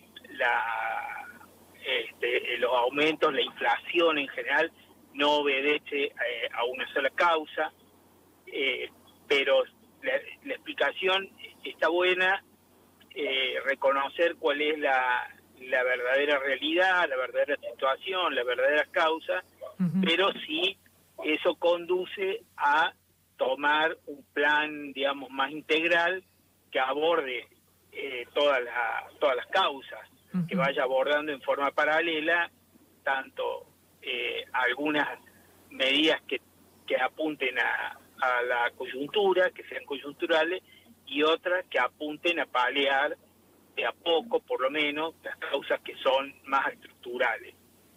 la este, los aumentos, la inflación en general no obedece eh, a una sola causa, eh, pero la, la explicación está buena, eh, reconocer cuál es la, la verdadera realidad, la verdadera situación, la verdadera causa, Ujú. pero sí eso conduce a tomar un plan, digamos, más integral que aborde eh, todas las todas las causas, Ujú. que vaya abordando en forma paralela tanto eh, algunas medidas que, que apunten a, a la coyuntura, que sean coyunturales, y otras que apunten a paliar de a poco, por lo menos, las causas que son más estructurales.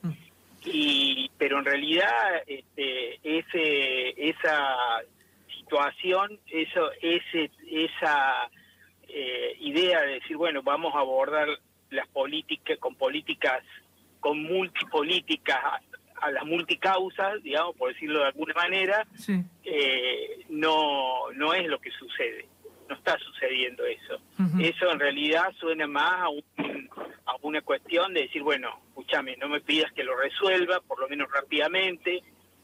Y pero en realidad este, ese esa situación, eso ese esa eh, idea de decir, bueno, vamos a abordar las políticas con políticas, con multipolíticas a, a las multicausas, digamos, por decirlo de alguna manera, Sí. eh, no no es lo que sucede, no está sucediendo eso. Ujú. Eso en realidad suena más a, un, a una cuestión de decir, bueno, escúchame, no me pidas que lo resuelva, por lo menos rápidamente.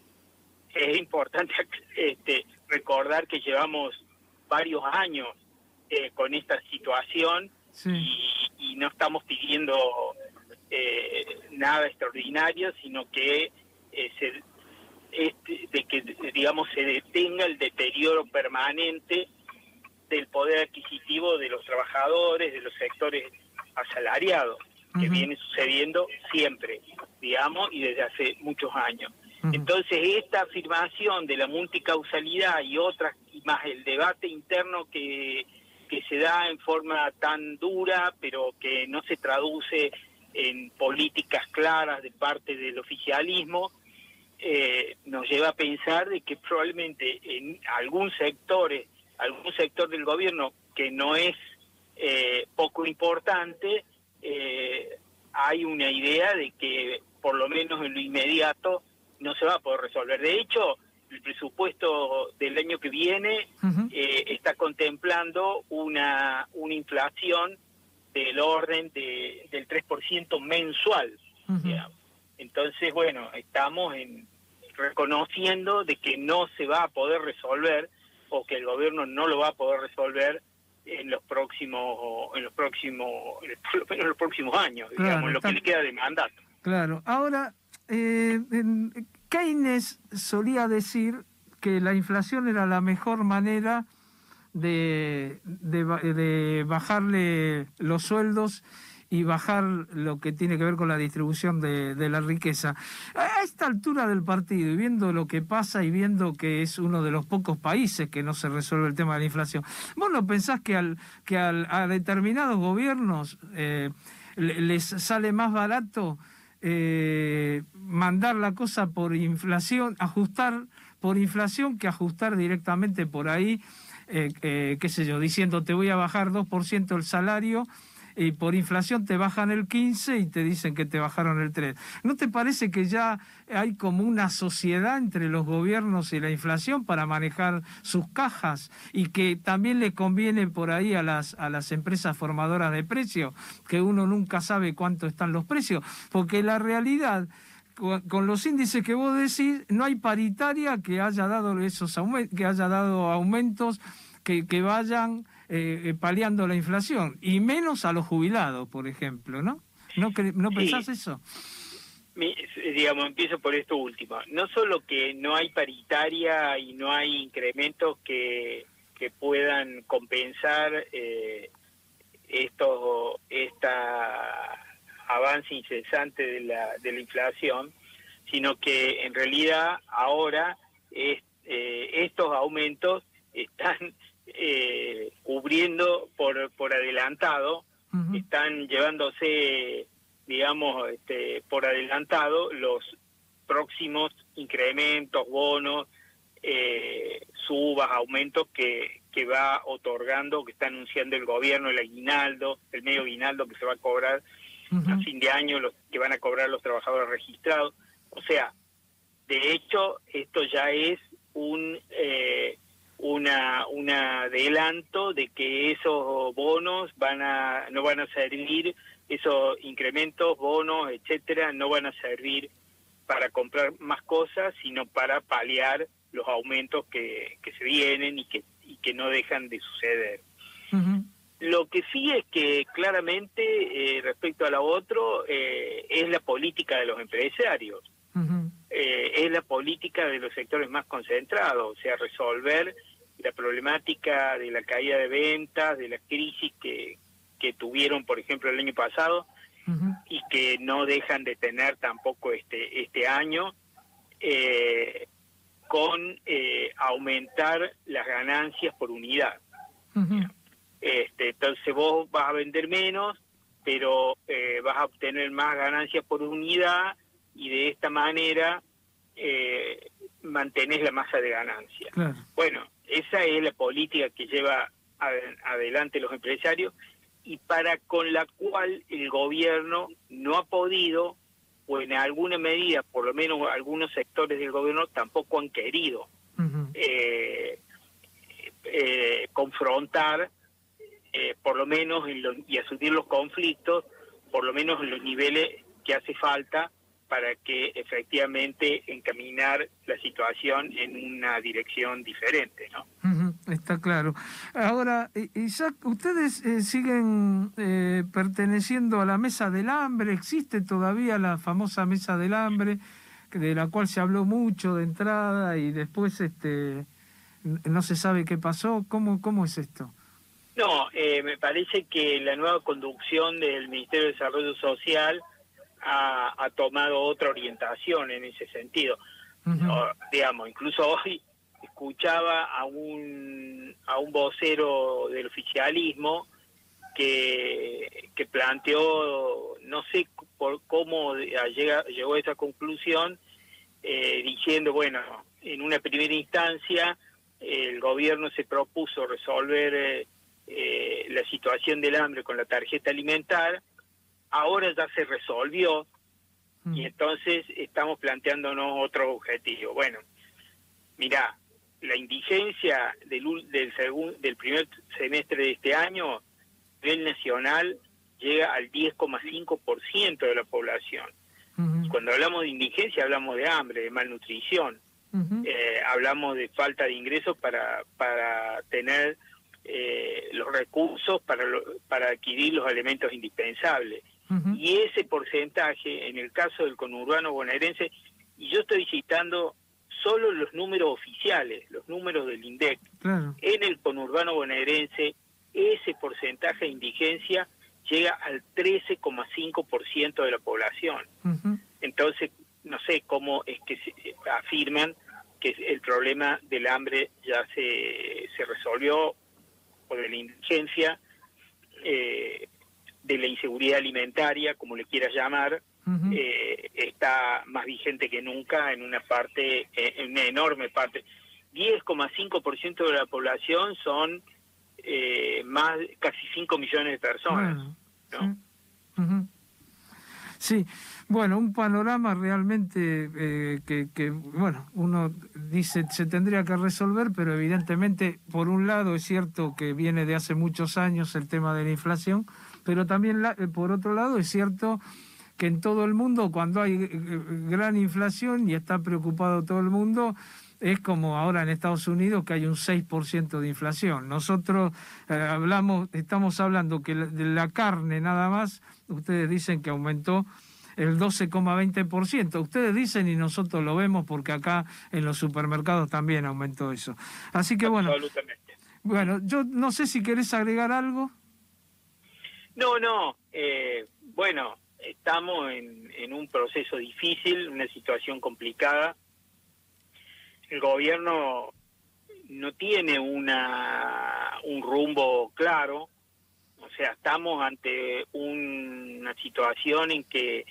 Es importante este, recordar que llevamos varios años eh, con esta situación, Sí. y, y no estamos pidiendo eh, nada extraordinario, sino que eh, se, este, de que digamos se detenga el deterioro permanente del poder adquisitivo de los trabajadores, de los sectores asalariados, que Ujú. viene sucediendo siempre, digamos, y desde hace muchos años. Ujú. Entonces, esta afirmación de la multicausalidad y otras, y más el debate interno que, que se da en forma tan dura, pero que no se traduce en políticas claras de parte del oficialismo, eh, nos lleva a pensar de que probablemente en algún sector, algún sector del gobierno que no es eh, poco importante, eh, hay una idea de que por lo menos en lo inmediato no se va a poder resolver. De hecho, el presupuesto del año que viene Ujú. eh, está contemplando una, una inflación del orden de, del tres por ciento mensual. Ujú. Digamos. Entonces, bueno, estamos en, reconociendo de que no se va a poder resolver, o que el gobierno no lo va a poder resolver en los próximos, en los próximos, por lo menos en los próximos años, Claro, digamos, en lo está- que le queda de mandato. Claro. Ahora, eh, en- Keynes solía decir que la inflación era la mejor manera de, de, ba- de bajarle los sueldos y bajar lo que tiene que ver con la distribución de, de la riqueza. A esta altura del partido, y viendo lo que pasa y viendo que es uno de los pocos países que no se resuelve el tema de la inflación, ¿vos no pensás que, al, que al, a determinados gobiernos eh, le- les sale más barato eh, mandar la cosa por inflación, ajustar por inflación, que ajustar directamente por ahí, eh, eh, qué sé yo, diciendo te voy a bajar dos por ciento el salario y por inflación te bajan el quince y te dicen que te bajaron el tres. ¿No te parece que ya hay como una sociedad entre los gobiernos y la inflación para manejar sus cajas y que también le conviene por ahí a las, a las empresas formadoras de precios, que uno nunca sabe cuánto están los precios? Porque la realidad, con los índices que vos decís, no hay paritaria que haya dado esos aumentos, que haya dado aumentos que, que vayan eh, paliando la inflación, y menos a los jubilados, por ejemplo, ¿no? ¿No, no pensás sí. eso? Mi, digamos, empiezo por esto último. No solo que no hay paritaria y no hay incrementos que, que puedan compensar eh, esto, esta avance incesante de la, de la inflación, sino que en realidad ahora es, eh, estos aumentos están eh, cubriendo por, por adelantado, uh-huh. están llevándose, digamos, este, por adelantado los próximos incrementos, bonos, eh, subas, aumentos que, que va otorgando, que está anunciando el gobierno, el aguinaldo, el medio aguinaldo que se va a cobrar uh-huh. a fin de año, los que van a cobrar los trabajadores registrados. O sea, de hecho, esto ya es un eh, una un adelanto de que esos bonos van a no van a servir, esos incrementos, bonos, etcétera, no van a servir para comprar más cosas, sino para paliar los aumentos que, que se vienen y que y que no dejan de suceder. Uh-huh. Lo que sí es que claramente eh, respecto a lo otro eh, es la política de los empresarios, uh-huh. eh, es la política de los sectores más concentrados, o sea, resolver la problemática de la caída de ventas, de la crisis que, que tuvieron, por ejemplo, el año pasado, uh-huh. y que no dejan de tener tampoco este, este año, eh, con eh, aumentar las ganancias por unidad. Uh-huh. Este, entonces vos vas a vender menos, pero eh, vas a obtener más ganancias por unidad y de esta manera eh, mantenés la masa de ganancia. Claro. Bueno, esa es la política que lleva ad- adelante los empresarios y para con la cual el gobierno no ha podido, o en alguna medida, por lo menos algunos sectores del gobierno tampoco han querido uh-huh. eh, eh, confrontar Eh, por lo menos en lo, y asumir los conflictos, por lo menos en los niveles que hace falta para que efectivamente encaminar la situación en una dirección diferente, ¿no? Uh-huh, está claro. Ahora, Isaac, ¿ustedes eh, siguen eh, perteneciendo a la Mesa del Hambre? ¿Existe todavía la famosa Mesa del Hambre, de la cual se habló mucho de entrada y después este no se sabe qué pasó? ¿Cómo, cómo es esto? No, eh, me parece que la nueva conducción del Ministerio de Desarrollo Social ha, ha tomado otra orientación en ese sentido. Uh-huh. O, digamos, incluso hoy escuchaba a un a un vocero del oficialismo que, que planteó, no sé por cómo llega, llegó a esa conclusión, eh, diciendo, bueno, en una primera instancia el gobierno se propuso resolver eh, Eh, la situación del hambre con la tarjeta alimentar, ahora ya se resolvió mm. y entonces estamos planteándonos otro objetivo. Bueno, mirá, la indigencia del, del, segun, del primer semestre de este año a nivel nacional llega al diez coma cinco por ciento de la población. Mm-hmm. Cuando hablamos de indigencia hablamos de hambre, de malnutrición, mm-hmm. eh, hablamos de falta de ingresos para, para tener Eh, los recursos para lo, para adquirir los elementos indispensables. Uh-huh. Y ese porcentaje, en el caso del conurbano bonaerense, y yo estoy citando solo los números oficiales, los números del INDEC, claro. En el conurbano bonaerense, ese porcentaje de indigencia llega al trece coma cinco por ciento de la población. Uh-huh. Entonces, no sé cómo es que se afirman que el problema del hambre ya se, se resolvió, o de la indigencia, eh, de la inseguridad alimentaria, como le quieras llamar, uh-huh. eh, está más vigente que nunca en una parte, en una enorme parte. diez coma cinco por ciento de la población son eh, más casi cinco millones de personas. Bueno, ¿no? Uh-huh. Sí, bueno, un panorama realmente eh, que, que, bueno, uno dice se tendría que resolver, pero evidentemente, por un lado es cierto que viene de hace muchos años el tema de la inflación, pero también la, por otro lado es cierto que en todo el mundo, cuando hay gran inflación y está preocupado todo el mundo, es como ahora en Estados Unidos, que hay un seis por ciento de inflación. Nosotros eh, hablamos, estamos hablando que la, de la carne nada más, ustedes dicen que aumentó el doce coma veinte por ciento. Ustedes dicen y nosotros lo vemos porque acá en los supermercados también aumentó eso. Así que bueno, Absolutamente. Bueno, yo no sé si querés agregar algo. No, no, eh, bueno, estamos en, en un proceso difícil, una situación complicada. El gobierno no tiene una un rumbo claro, o sea, estamos ante un, una situación en que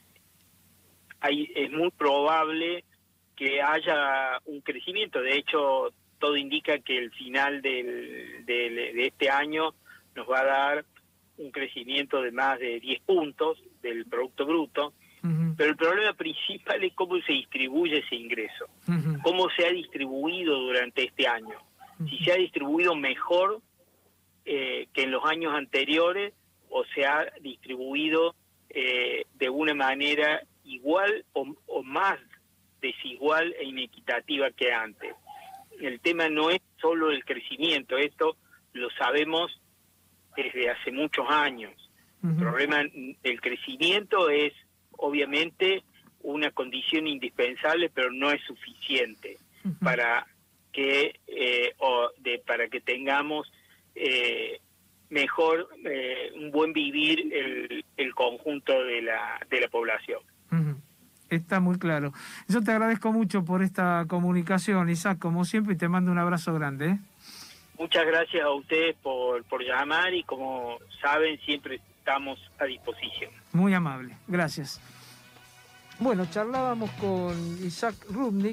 hay, es muy probable que haya un crecimiento. De hecho, todo indica que el final del, del, de este año nos va a dar un crecimiento de más de diez puntos del Producto Bruto. Uh-huh. Pero el problema principal es cómo se distribuye ese ingreso, uh-huh. cómo se ha distribuido durante este año. Uh-huh. Si se ha distribuido mejor eh, que en los años anteriores o se ha distribuido eh, de una manera igual o, o más desigual e inequitativa que antes. El tema no es solo el crecimiento, esto lo sabemos desde hace muchos años. Uh-huh. El problema del crecimiento es obviamente una condición indispensable, pero no es suficiente uh-huh. para que eh, o de para que tengamos eh, mejor eh, un buen vivir el, el conjunto de la de la población. Uh-huh. Está muy claro. Yo te agradezco mucho por esta comunicación, Isaac, como siempre, y te mando un abrazo grande, ¿eh? Muchas gracias a ustedes por, por llamar y como saben, siempre estamos a disposición. Muy amable, gracias. Bueno, charlábamos con Isaac Rubnik,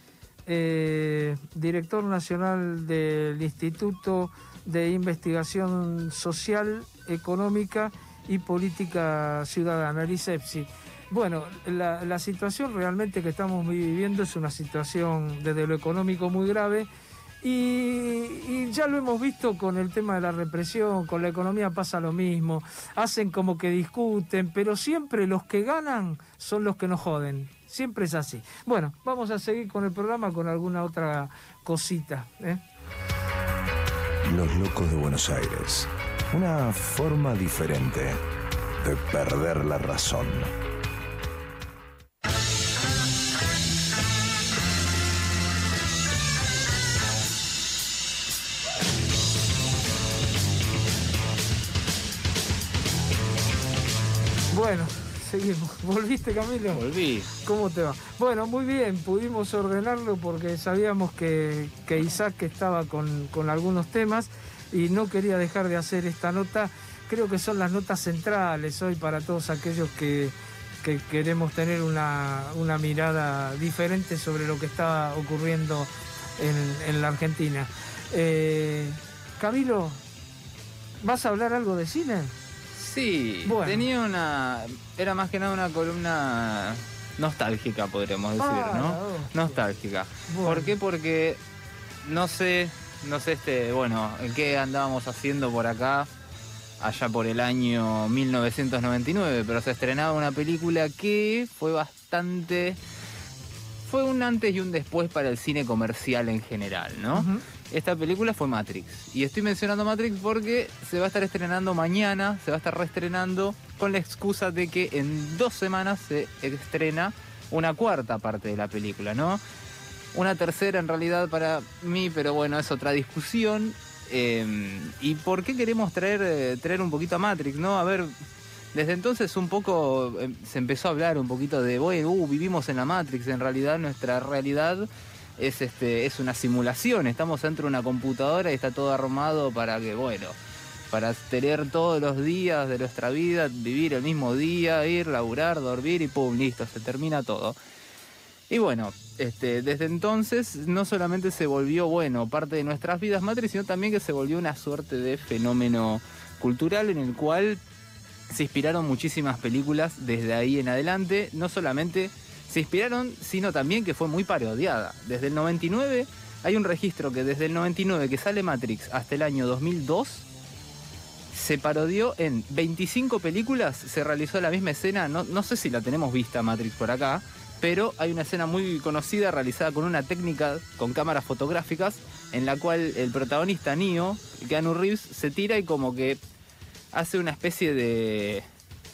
eh, director nacional del Instituto de Investigación Social, Económica y Política Ciudadana, el ISEPSI. Bueno, la, la situación realmente que estamos viviendo es una situación desde lo económico muy grave. Y, y ya lo hemos visto con el tema de la represión, con la economía pasa lo mismo, hacen como que discuten, pero siempre los que ganan son los que nos joden, siempre es así. Bueno, vamos a seguir con el programa con alguna otra cosita, ¿eh? Los locos de Buenos Aires, una forma diferente de perder la razón. Bueno, seguimos. ¿Volviste, Camilo? Volví. ¿Cómo te va? Bueno, muy bien, pudimos ordenarlo porque sabíamos que, que Isaac estaba con, con algunos temas y no quería dejar de hacer esta nota. Creo que son las notas centrales hoy para todos aquellos que, que queremos tener una, una mirada diferente sobre lo que está ocurriendo en, en la Argentina. Eh, Camilo, ¿vas a hablar algo de cine? Sí, bueno. Tenía una... Era más que nada una columna nostálgica, podríamos decir, ah, ¿no? Oh, nostálgica. Bueno. ¿Por qué? Porque no sé, no sé, este, bueno, qué andábamos haciendo por acá allá por el año mil novecientos noventa y nueve, pero se estrenaba una película que fue bastante... Fue un antes y un después para el cine comercial en general, ¿no? Uh-huh. Esta película fue Matrix. Y estoy mencionando Matrix porque se va a estar estrenando mañana, se va a estar reestrenando con la excusa de que en dos semanas se estrena una cuarta parte de la película, ¿no? Una tercera en realidad para mí, pero bueno, es otra discusión. Eh, ¿Y por qué queremos traer, eh, traer un poquito a Matrix, no? A ver... Desde entonces un poco eh, se empezó a hablar un poquito de, bueno, uh, vivimos en la Matrix, en realidad nuestra realidad es este es una simulación, estamos dentro de una computadora y está todo armado para que, bueno, para tener todos los días de nuestra vida, vivir el mismo día, ir, laburar, dormir y pum, listo, se termina todo. Y bueno, este, desde entonces no solamente se volvió, bueno, parte de nuestras vidas Matrix, sino también que se volvió una suerte de fenómeno cultural en el cual se inspiraron muchísimas películas desde ahí en adelante. No solamente se inspiraron, sino también que fue muy parodiada. Desde el noventa y nueve, hay un registro que desde el noventa y nueve que sale Matrix hasta el año dos mil dos, se parodió en veinticinco películas, se realizó la misma escena. No, no sé si la tenemos vista Matrix por acá, pero hay una escena muy conocida realizada con una técnica con cámaras fotográficas en la cual el protagonista Neo, Keanu Reeves, se tira y como que hace una especie de...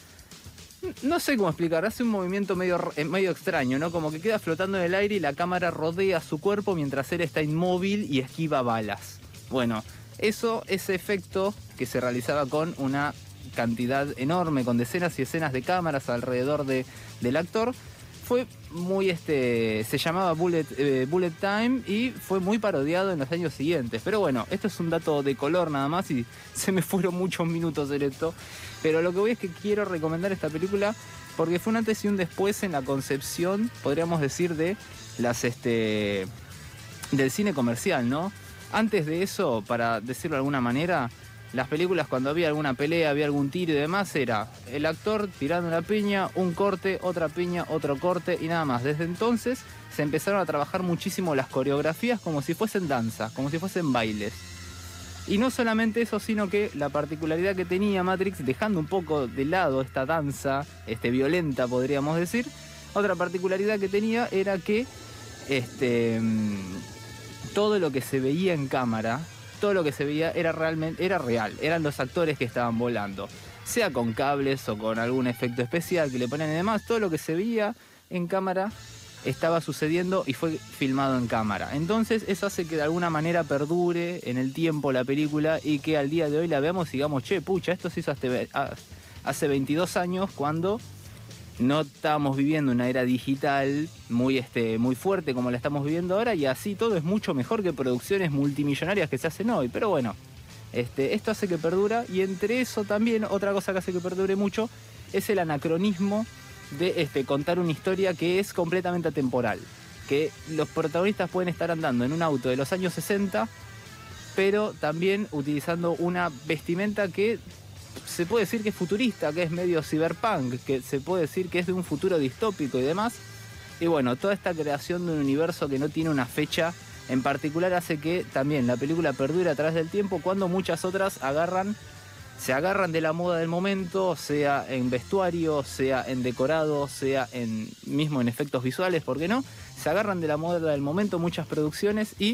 No sé cómo explicar, hace un movimiento medio, medio extraño, ¿no? Como que queda flotando en el aire y la cámara rodea su cuerpo mientras él está inmóvil y esquiva balas. Bueno, eso, ese efecto que se realizaba con una cantidad enorme, con decenas y decenas de cámaras alrededor de, del actor, fue muy, este, se llamaba Bullet, eh, Bullet Time y fue muy parodiado en los años siguientes. Pero bueno, esto es un dato de color nada más y se me fueron muchos minutos en esto. Pero lo que voy es que quiero recomendar esta película porque fue un antes y un después en la concepción, podríamos decir, de las, este, del cine comercial, ¿no? Antes de eso, para decirlo de alguna manera, las películas cuando había alguna pelea, había algún tiro y demás, era el actor tirando una piña, un corte, otra piña, otro corte y nada más. Desde entonces se empezaron a trabajar muchísimo las coreografías como si fuesen danza, como si fuesen bailes. Y no solamente eso, sino que la particularidad que tenía Matrix, dejando un poco de lado esta danza este, violenta, podríamos decir, otra particularidad que tenía era que este, todo lo que se veía en cámara, todo lo que se veía era realmente era real, eran los actores que estaban volando, sea con cables o con algún efecto especial que le ponen y demás, todo lo que se veía en cámara estaba sucediendo y fue filmado en cámara. Entonces eso hace que de alguna manera perdure en el tiempo la película y que al día de hoy la veamos y digamos, che, pucha, esto se hizo hasta hace veintidós años cuando no estábamos viviendo una era digital muy, este, muy fuerte como la estamos viviendo ahora, y así todo es mucho mejor que producciones multimillonarias que se hacen hoy. Pero bueno, este, esto hace que perdura, y entre eso también otra cosa que hace que perdure mucho es el anacronismo de este, contar una historia que es completamente atemporal. Que los protagonistas pueden estar andando en un auto de los años sesenta, pero también utilizando una vestimenta que se puede decir que es futurista, que es medio cyberpunk, que se puede decir que es de un futuro distópico y demás. Y bueno, toda esta creación de un universo que no tiene una fecha en particular hace que también la película perdure a través del tiempo, cuando muchas otras agarran, se agarran de la moda del momento, sea en vestuario, sea en decorado, sea en mismo en efectos visuales, ¿por qué no? Se agarran de la moda del momento muchas producciones y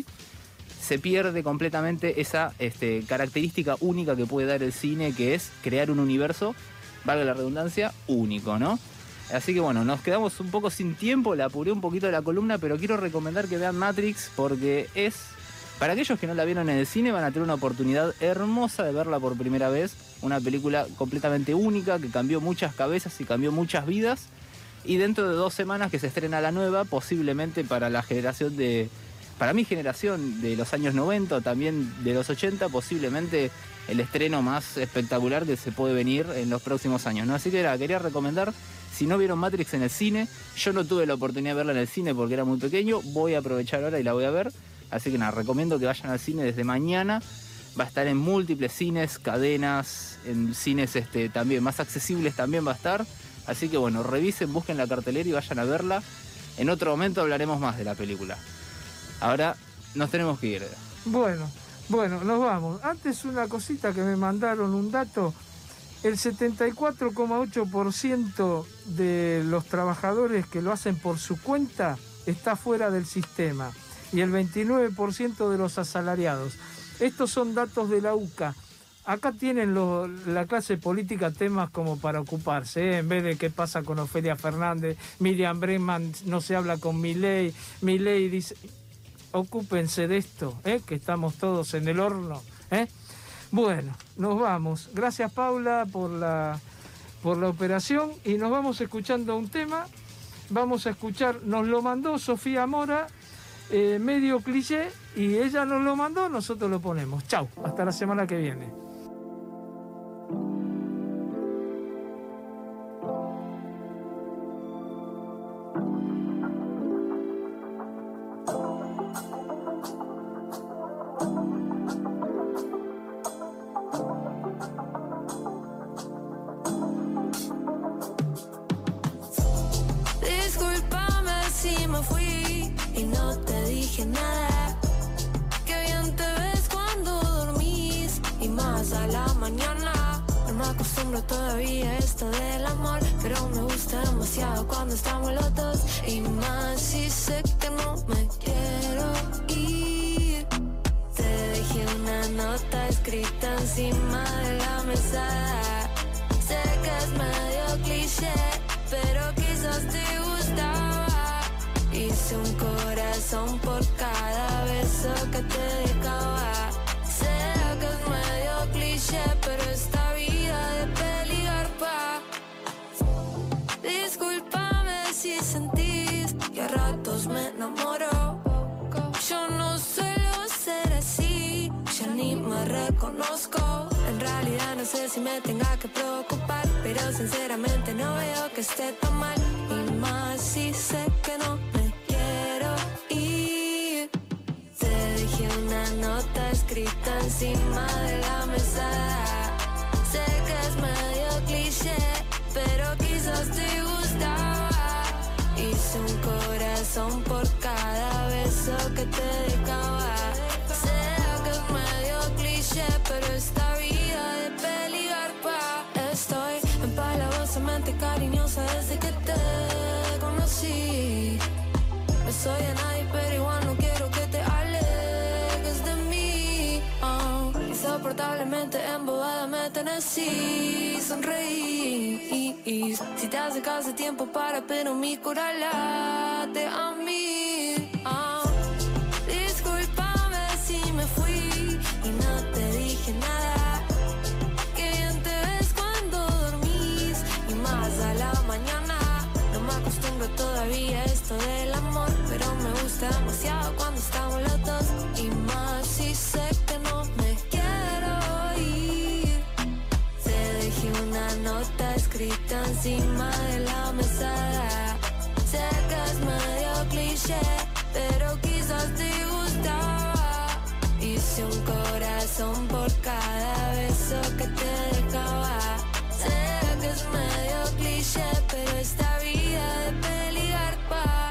se pierde completamente esa este, característica única que puede dar el cine, que es crear un universo, valga la redundancia, único, ¿no? Así que bueno, nos quedamos un poco sin tiempo, le apuré un poquito de la columna, pero quiero recomendar que vean Matrix porque es, para aquellos que no la vieron en el cine, van a tener una oportunidad hermosa de verla por primera vez, una película completamente única que cambió muchas cabezas y cambió muchas vidas, y dentro de dos semanas que se estrena la nueva, posiblemente para la generación de... Para mi generación de los años noventa, también de los ochenta, posiblemente el estreno más espectacular que se puede venir en los próximos años, ¿no? Así que la quería recomendar. Si no vieron Matrix en el cine, yo no tuve la oportunidad de verla en el cine porque era muy pequeño, voy a aprovechar ahora y la voy a ver. Así que nada, recomiendo que vayan al cine desde mañana. Va a estar en múltiples cines, cadenas, en cines este, también más accesibles también va a estar. Así que bueno, revisen, busquen la cartelera y vayan a verla. En otro momento hablaremos más de la película. Ahora nos tenemos que ir. Bueno, bueno, nos vamos. Antes una cosita que me mandaron, un dato. El setenta y cuatro coma ocho por ciento de los trabajadores que lo hacen por su cuenta está fuera del sistema. Y el veintinueve por ciento de los asalariados. Estos son datos de la U C A. Acá tienen lo, la clase política temas como para ocuparse, ¿eh? En vez de qué pasa con Ofelia Fernández, Miriam Bregman no se habla con Milei, Milei dice... Ocúpense de esto, ¿eh? Que estamos todos en el horno, ¿eh? Bueno, nos vamos. Gracias, Paula, por la, por la operación, y nos vamos escuchando un tema. Vamos a escuchar, nos lo mandó Sofía Mora, eh, medio cliché, y ella nos lo mandó, nosotros lo ponemos. Chau, hasta la semana que viene. me fui y no te dije nada. Qué bien te ves cuando dormís y más a la mañana. No me acostumbro todavía a esto del amor, pero me gusta demasiado cuando estamos los dos. Y más si sé que no me quiero ir. Te dejé una nota escrita encima de la mesa. Sé que es medio cliché, pero quizás te gustaba. Hice un corazón por cada beso que te dejaba. Sé que es medio cliché, pero esta vida de peligarpa. Discúlpame si sentís que a ratos me enamoro. Yo no suelo ser así, ya ni me reconozco. En realidad no sé si me tenga que preocupar, pero sinceramente no veo que esté tan mal. Y más si sé que no me quiero ir. Te dejé una nota escrita encima de la mesa. Sé que es medio cliché, pero quizás te gustaba. Hice un corazón por cada beso que te dejaba. Sé que es medio cliché, pero esta vida de peligarpa. Estoy empalagosamente cariñosa desde que te conocí. No soy a nadie, pero igual no quiero que te alejes de mí. Oh, insoportablemente embobada me tenés y sonreí. Si te acercas de tiempo para, pero mi cura late a mí. Oh, discúlpame si me fui y no te dije nada. Qué bien te ves cuando dormís y más a la mañana. No me acostumbro todavía a esto del amor, pero me gusta demasiado cuando estamos los dos. Y más si sé que no me quiero ir. Te dejé una nota escrita encima de la mesa. Sé que es medio cliché, pero quizás te gustaba. Hice un corazón por cada beso que te dejaba. Sé que es medio cliché, pero esta vida de peligarpa.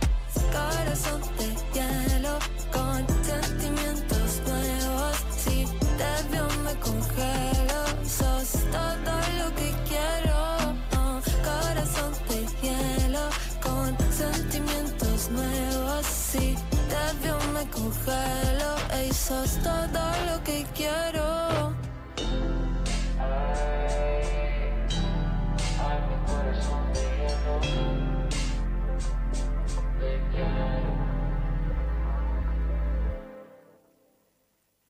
Corazón de hielo con sentimientos nuevos. Si te veo me congelo, sos todo lo que quiero. Oh, corazón de hielo con sentimientos nuevos. Si te veo me congelo, ey, sos todo lo que quiero.